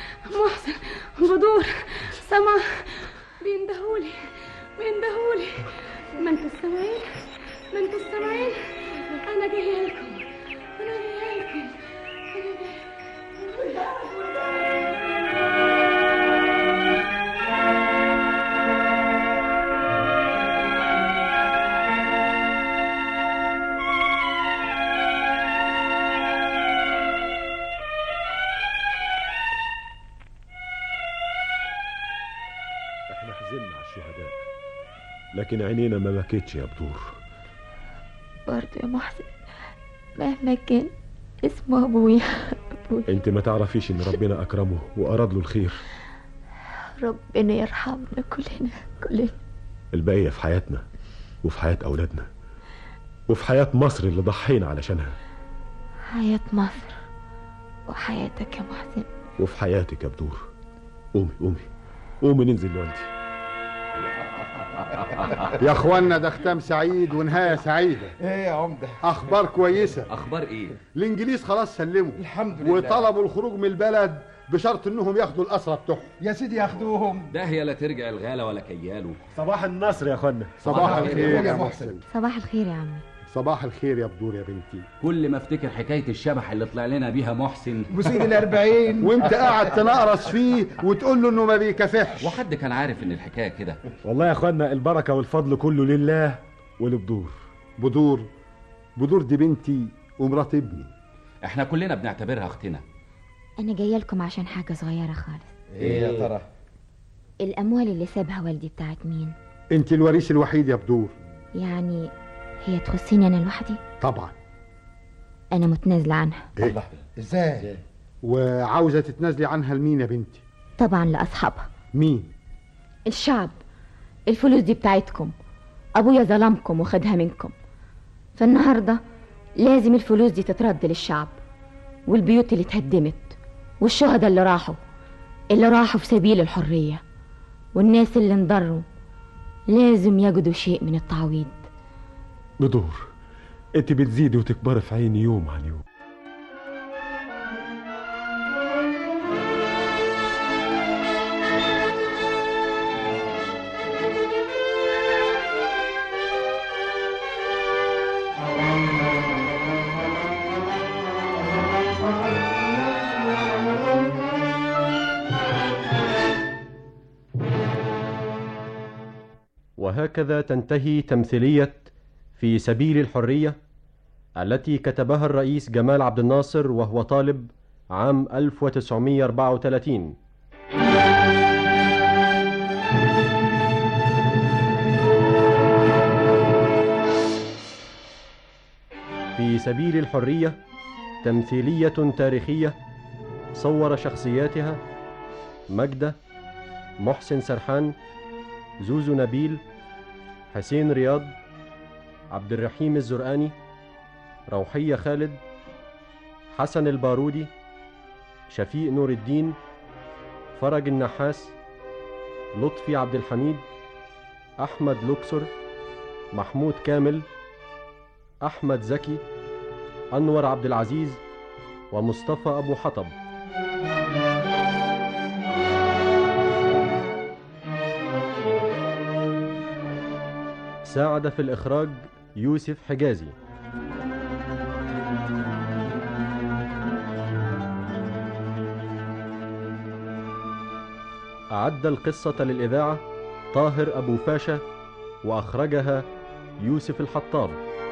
بدور، سمع بيندهولي. ما انتوا سامعين. انا جايه لكم. احنا حزننا على الشهداء، لكن عينينا ما بكتش يا بدور. برضه يا محسن مهما كان اسمه ابويا. انت ما تعرفيش ان ربنا اكرمه واراد له الخير. ربنا يرحمنا كلنا. البقية في حياتنا وفي حياة اولادنا وفي حياة مصر اللي ضحينا علشانها. حياة مصر وحياتك يا محسن وفي حياتك يا بدور. قومي ننزل لوالدي. يا اخوانا، ده ختام سعيد ونهايه سعيده. ايه يا عمده؟ اخبار كويسه. اخبار ايه؟ الانجليز خلاص سلموا الحمد لله، وطلبوا الخروج من البلد بشرط انهم ياخدوا الاسرى بتوعهم. يا سيدي ياخدوهم. ده هي لا ترجع الغالة ولا كياله. صباح النصر يا اخوانا. صباح الخير يا محسن. صباح الخير يا عم. صباح الخير يا بدور يا بنتي. كل ما افتكر حكاية الشبح اللي طلع لنا بيها محسن وسيد ال40 وانت قاعد تنقرص فيه وتقول له انه ما بيكافحش. وحد كان عارف ان الحكاية كده؟ والله يا اخوانا البركة والفضل كله لله ولبدور. بدور دي بنتي ومرات ابني. احنا كلنا بنعتبرها اختنا. انا جايه لكم عشان حاجه صغيره خالص. ايه يا ترى؟ الأموال اللي سابها والدي بتاعت مين؟ انت الوريث الوحيد يا بدور. يعني هي تخصني أنا لوحدي؟ طبعا. أنا متنازلة عنها. ايه؟ ازاي؟ وعاوزة تتنازلي عنها لمين يا بنتي؟ طبعا لأصحابها. مين؟ الشعب. الفلوس دي بتاعتكم، أبويا ظلمكم وخدها منكم، فالنهاردة لازم الفلوس دي تترد للشعب، والبيوت اللي اتهدمت، والشهداء اللي راحوا في سبيل الحرية، والناس اللي انضروا لازم يجدوا شيء من التعويض. بدور، انت بتزيدي وتكبري في عيني يوم عن يوم. وهكذا تنتهي تمثيلية في سبيل الحرية التي كتبها الرئيس جمال عبد الناصر وهو طالب عام 1934. في سبيل الحرية تمثيلية تاريخية صور شخصياتها مجدة، محسن سرحان، زوزو نبيل، حسين رياض، عبد الرحيم الزرقاني، روحية خالد، حسن البارودي، شفيق نور الدين، فرج النحاس، لطفي عبد الحميد، أحمد لوكسر، محمود كامل، أحمد زكي، أنور عبد العزيز، ومصطفى أبو حطب. ساعد في الإخراج يوسف حجازي. أعد القصة للإذاعة طاهر أبو فاشا، وأخرجها يوسف الحطاب.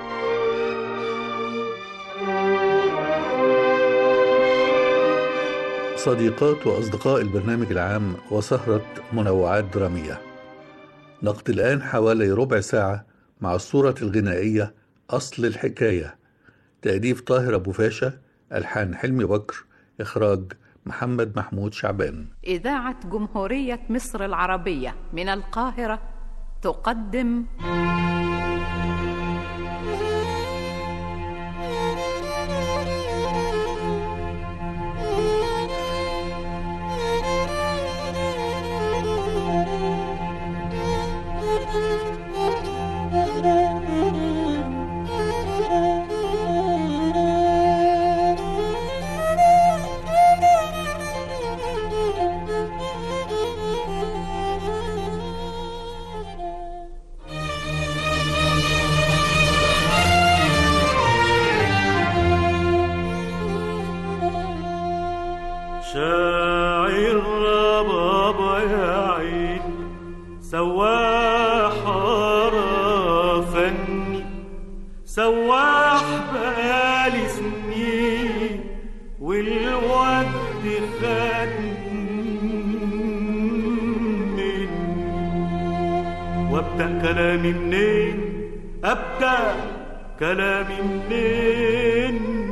صديقات وأصدقاء البرنامج العام وسهرة منوعات درامية، نقضي الآن حوالي ربع ساعة مع الصورة الغنائية أصل الحكاية، تأليف طاهر أبو فاشا، ألحان حلمي بكر، إخراج محمد محمود شعبان. إذاعة جمهورية مصر العربية من القاهرة تقدم شاعر بابا يا عين سواح فني سواح بقالي سنين والوقت خدني وابدأ كلامي منين ابدأ كلامي منين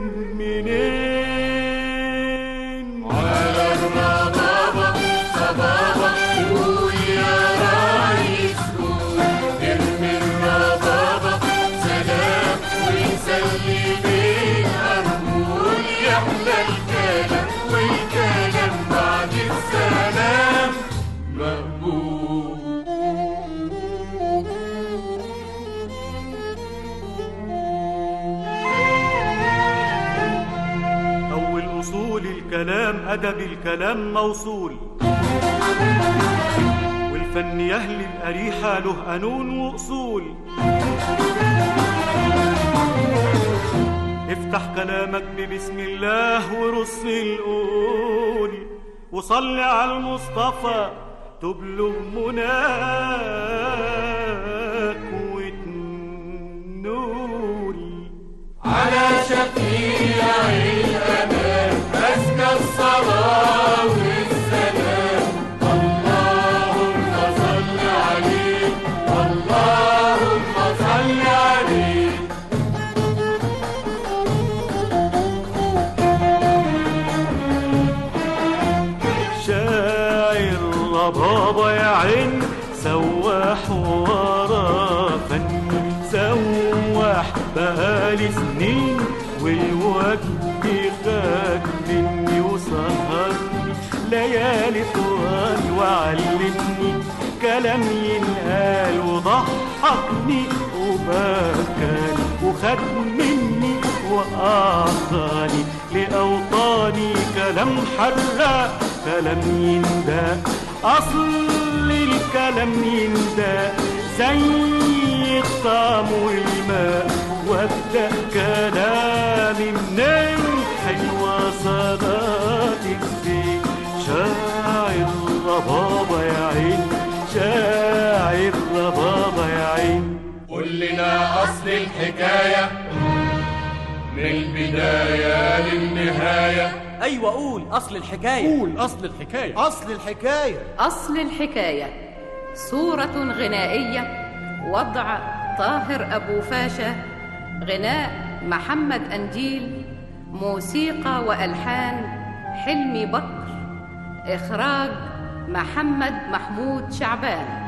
على الربابة صبابة قول يا ريس قول ارمي الربابة سلام ونسلي بالهرمون يحلى الكلام والكلام بعد السلام مقبول. أصول الكلام أدب الكلام موصول، والفن يهل الأريحة له قانون وأصول. افتح كلامك ببسم الله ورص القول وصلي على المصطفى تبلغ مناك وتنول على شفيع الأمان أزكى الصلاة والسلام عين سواح ورا فني سواح بقالي سنين والوقت خد مني وسهرني ليالي طوال وعلمني كلام ينقال وضحكني وبكاني وخد مني وأعطاني لأوطاني كلام حراق كلام ينداق أصل الكلام ينداق زي الطعم والماء وابدأ كلامي منين حلوة صلاة الزين شاعر ربابة يا عين شاعر ربابة يا عين قول لنا أصل الحكاية من البداية للنهاية. أيوة قول أصل الحكاية. قول أصل الحكاية. أصل الحكاية. أصل الحكاية صورة غنائية وضع طاهر أبو فاشا، غناء محمد أنديل، موسيقى وألحان حلمي بكر، إخراج محمد محمود شعبان.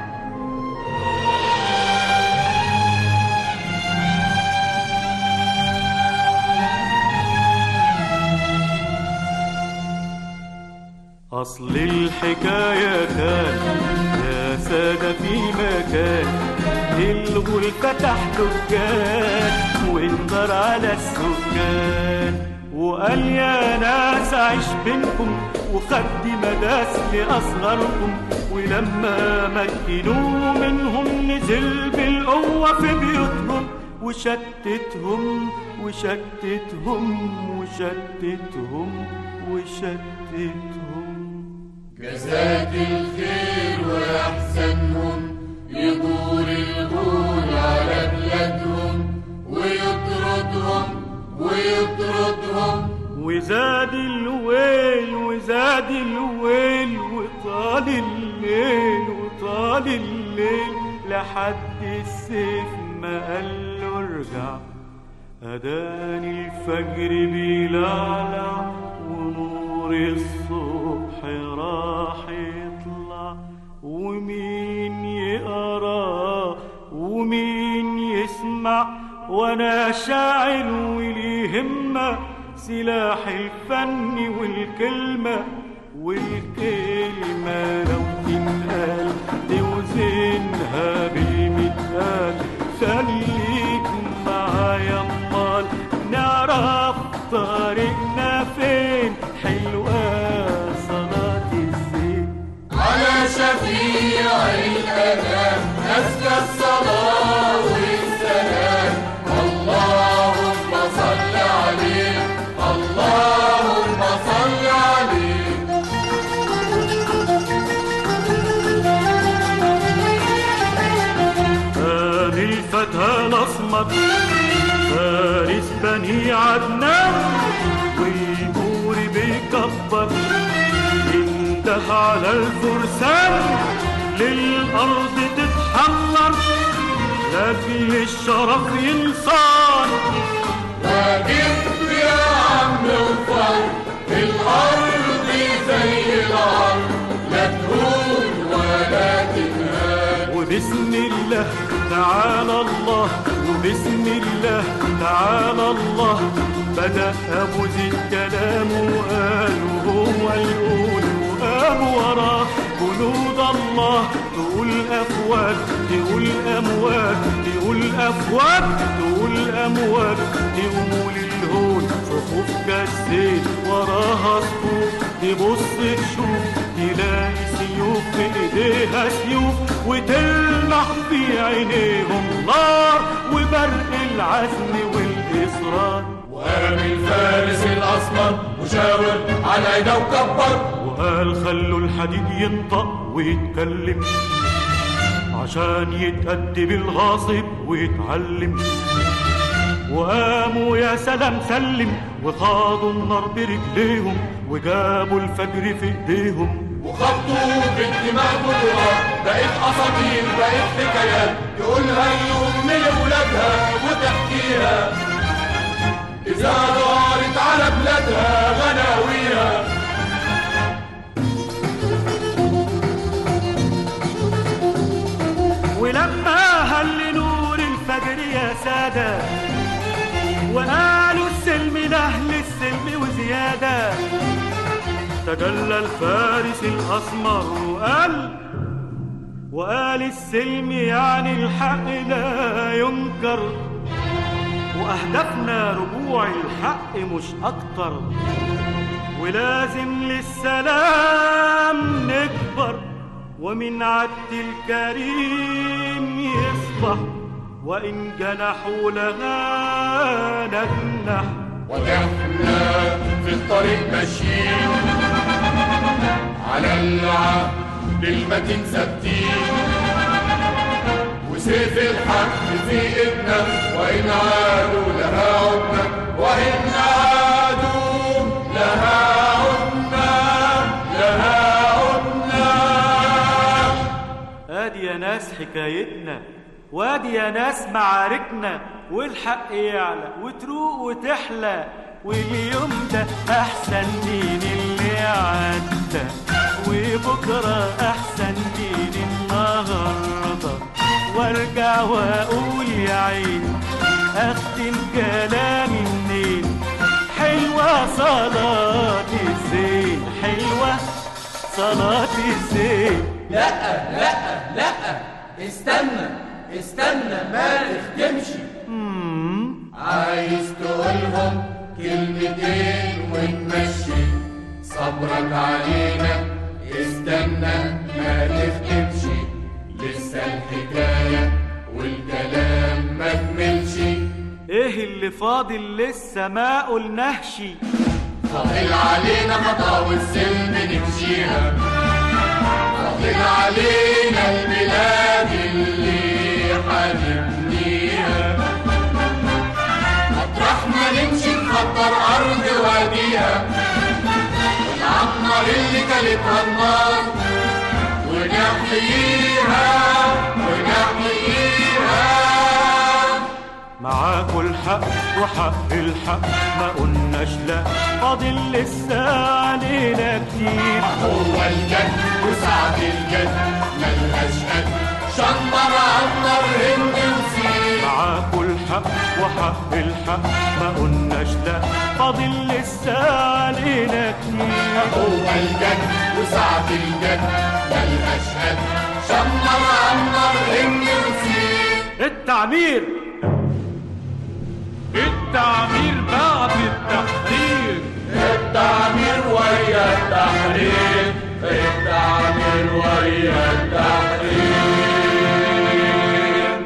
أصل الحكاية كان يا سادة في مكان الغول فتح دكان وانظر على السكان وقال يا ناس عيش بينكم وخدي مداس لأصغركم ولما مكنوا منهم نزل بالقوة في بيوتهم وشتتهم وشتتهم وشتتهم وشتتهم. جزاك الخير وأحسنهم يدور الغول على بلادهم ويطردهم ويطردهم وزاد الويل وزاد الويل وطال الليل وطال الليل لحد السيف ما قال له ارجع أداني الفجر بيلعلع ونور الصبح راح يطلع ومين يقرا ومين يسمع وانا شاعر ولي همة سلاح الفن والكلمة والكلمة لو تنقال توزنها بالمتقال خليك معايا امال نعرف طريقنا فين حلوة صلاة الزين على شفيع الأنام أزكى الصلاة والسلام اللهم صل عليه اللهم صل عليه. قام الفتى الأسمر فارس بني عدنان والبور بيكبر ينده على الفرسان للأرض تتحمر لأجل الشرف ينصار واجب يا عم وفر الأرض زي الأرض لا تهون ولا تنهار وبسم الله تعالى الله وبسم الله تعالى الله بدأ أبو زيد كلامه وقال وهو يقول وقام وراه جنود الله تقول أفواج تقول أمواج تقول أفواج تقول أمواج تقول الهون صفوف كالزيت وراها صفوف تبص تشوف تلاقي سيوف في ايديها سيوف وتلمح في عينيهم نار وبرق العزم والإصرار وقام الفارس الأسمر وشاور على عينه وكبر وقال خلوا الحديد ينطق ويتكلم عشان يتأدب الغاصب ويتعلم وقاموا يا سلام سلم وخاضوا النار برجليهم وجابوا الفجر في ايديهم وخبطوا بالدماء بطولات بقت أساطير بقت حكايات تقولها الأم لولادها وتحكيها إذا دارت على بلادها غناويها. وقالوا السلم لأهل السلم وزيادة. تجلى الفارس الأسمر وقال السلم يعني الحق لا ينكر، وأهدافنا رجوع الحق مش أكتر، ولازم للسلام نكبر، ومن عد الكريم يصبح، وإن جنحوا لها نجنح. ونحنا في الطريق ماشيين على العهد المتين ثابتين، وسيف الحق في ايدنا، وإن عادوا لها عدنا، وإن عادوا لها عدنا، لها عدنا. ادي يا ناس حكايتنا، وادي يا ناس معاركنا، والحق يعلى وتروق وتحلى، واليوم ده احسن من اللي عدى، وبكره احسن من النهارده، وارجع واقول يا عين اختم كلامي منين. حلوه صلاه الزين، حلوه صلاه الزين. لا لا لا، استنى ما تخدمش. عايز تقولهم كلمتين ونمشي، صبرك علينا استنى ما تخدمش، لسه الحكاية والكلام ما كملش. ايه اللي فاضل لسه ما قلناهش؟ فاضل علينا خطوة السلم نمشيها، فاضل علينا البلاد اللي حنبنيها، مطرح ما نمشي نخطر أرض واديها، ونعمر اللي كلتها النار، ونحييها ونحييها. معاكوا الحق وحق الحق ما قلناش لا، فاضل لسه علينا كتير. هو الجد وسعد الجد ملهاش قد، شمر عمر هند وسير. معاكوا الحق وحق الحق ما قلناش لا، فاضل لسه علينا كتير. هو الجد وسعد الجد ملهاش قد، شمر عمر هند وسير. التعمير بعد التحرير، التعمير ويا التحرير، التعمير ويا التحرير.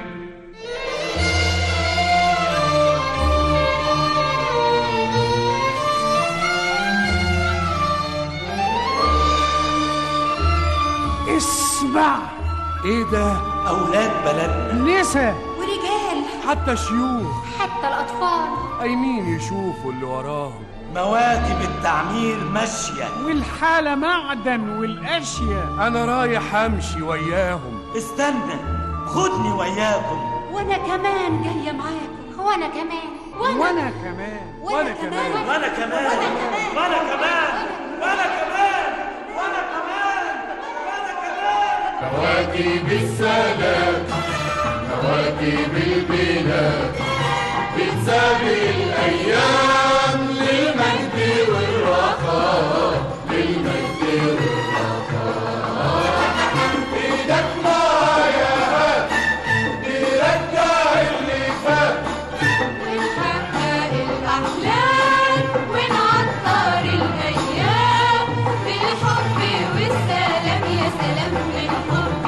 اسمع، ايه ده؟ اولاد بلدنا، نسا ورجال، حتى شيوخ، حتى الأطفال قايمين يشوفوا اللي وراهم. مواكب التعمير ماشية، والحالة معدن والأشياء. أنا رايح أمشي وياهم. استنى، خدني وياكم. وأنا كمان جاية معاكم، وأنا كمان وأنا كمان وأنا كمان وأنا كمان وأنا كمان وأنا كمان وأنا كمان وأنا كمان وأنا كمان. كواكب السلام، كواكب البلاد، بتسابق الأيام للمجد والرخاء، للمجد والرخاء. إيدك معايا هات، نرجع اللي فات، ونحقق الأحلام، ونعطر الأيام، بالحب والسلام. يا سلام بالحب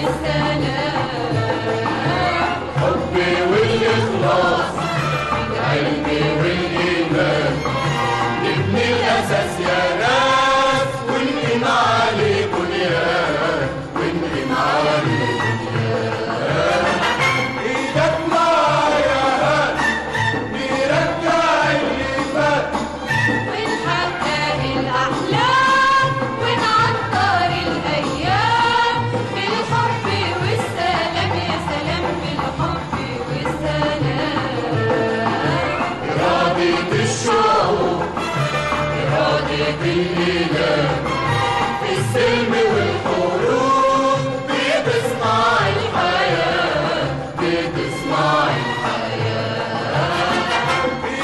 والسلام، حب والإخلاص، العلم والإيمان، نبني الأساس يا ناس، ونقيم عليه بنيان، ونقيم عليه بنيان. إيدك معايا هات، نرجع اللي فات، ونحقق الأحلام، ونعطر الأيام، بالحب والسلام. يا سلام بالحب والسلام، إرادة الشعوب، إرادة الإله، في السلم والحروب بتصنع الحياة، بتصنع الحياة.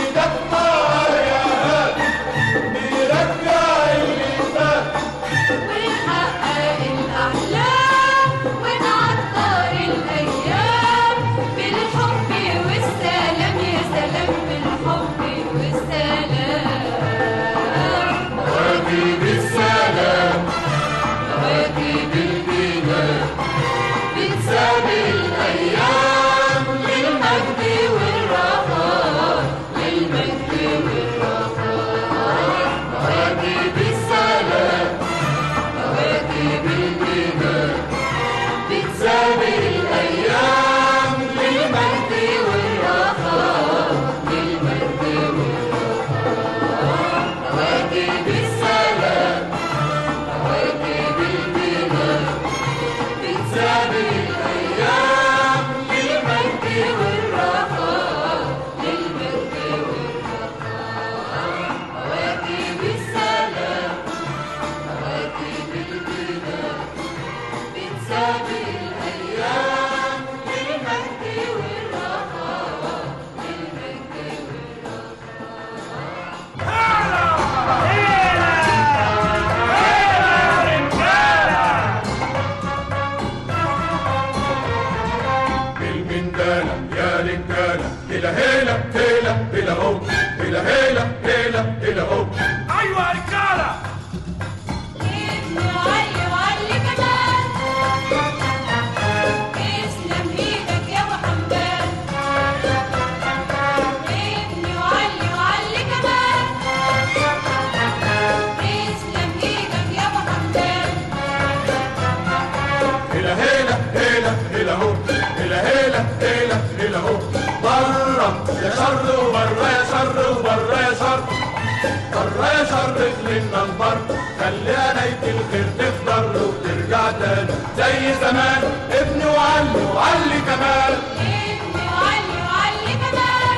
شر وبره يا شر وبره يا شر، بره يا شر خلينا البر، خلي قناية الخير تخضر وترجع تاني زي زمان. ابني وعلي وعلي كمان، ابني وعلي وعلي كمان،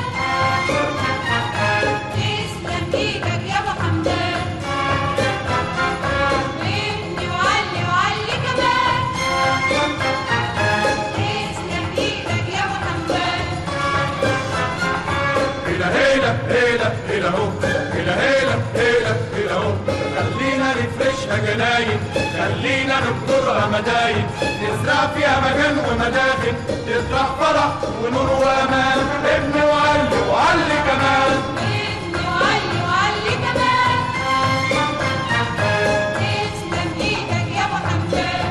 تسلم ايدك يا ابو حمدان. ابني وعلي وعلي كمان، تسلم ايدك يا ابو حمدان. هيلا هيلا هيلا هيلا هو، هيلا هيلا هيلا هيلا هو، خلينا نفرشها جناين، خلينا نبذرها مداين، نزرع فيها مكان ومداخل، تطرح فرح ونور وامان. ابني وعلي وعلي كمان، ابني وعلي وعلي كمان، تسلم ايدك يا ابو حمدان.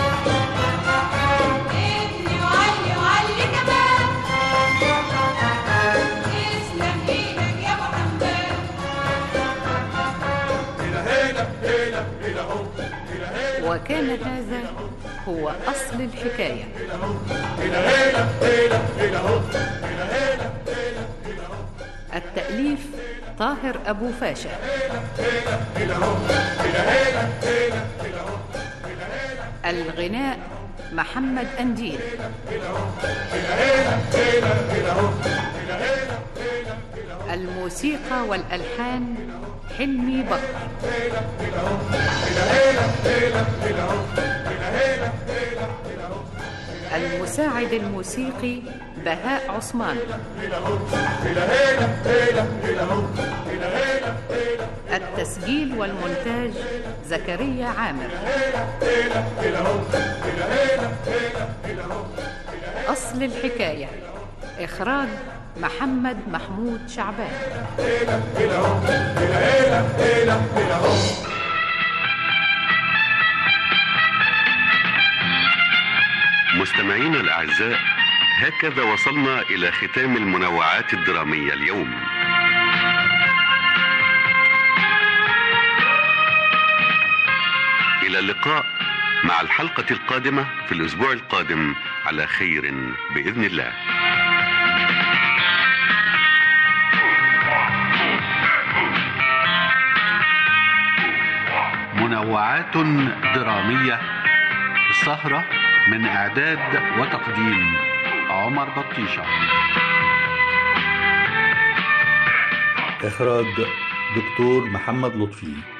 ابني وعلي وعلي كمان، تسلم ايدك يا ابو حمدان. وكان هذا هو أصل الحكاية. التأليف طاهر أبو فاشا، الغناء محمد أنديل، الموسيقى والألحان حلمي بكر، المساعد الموسيقي بهاء عثمان، التسجيل والمونتاج زكريا عامر. أصل الحكاية إخراج محمد محمود شعبان. مستمعينا الأعزاء، هكذا وصلنا إلى ختام المنوعات الدرامية اليوم. إلى اللقاء مع الحلقة القادمة في الأسبوع القادم على خير بإذن الله. منوعات درامية، السهرة من إعداد وتقديم عمر بطيشة، إخراج دكتور محمد لطفي.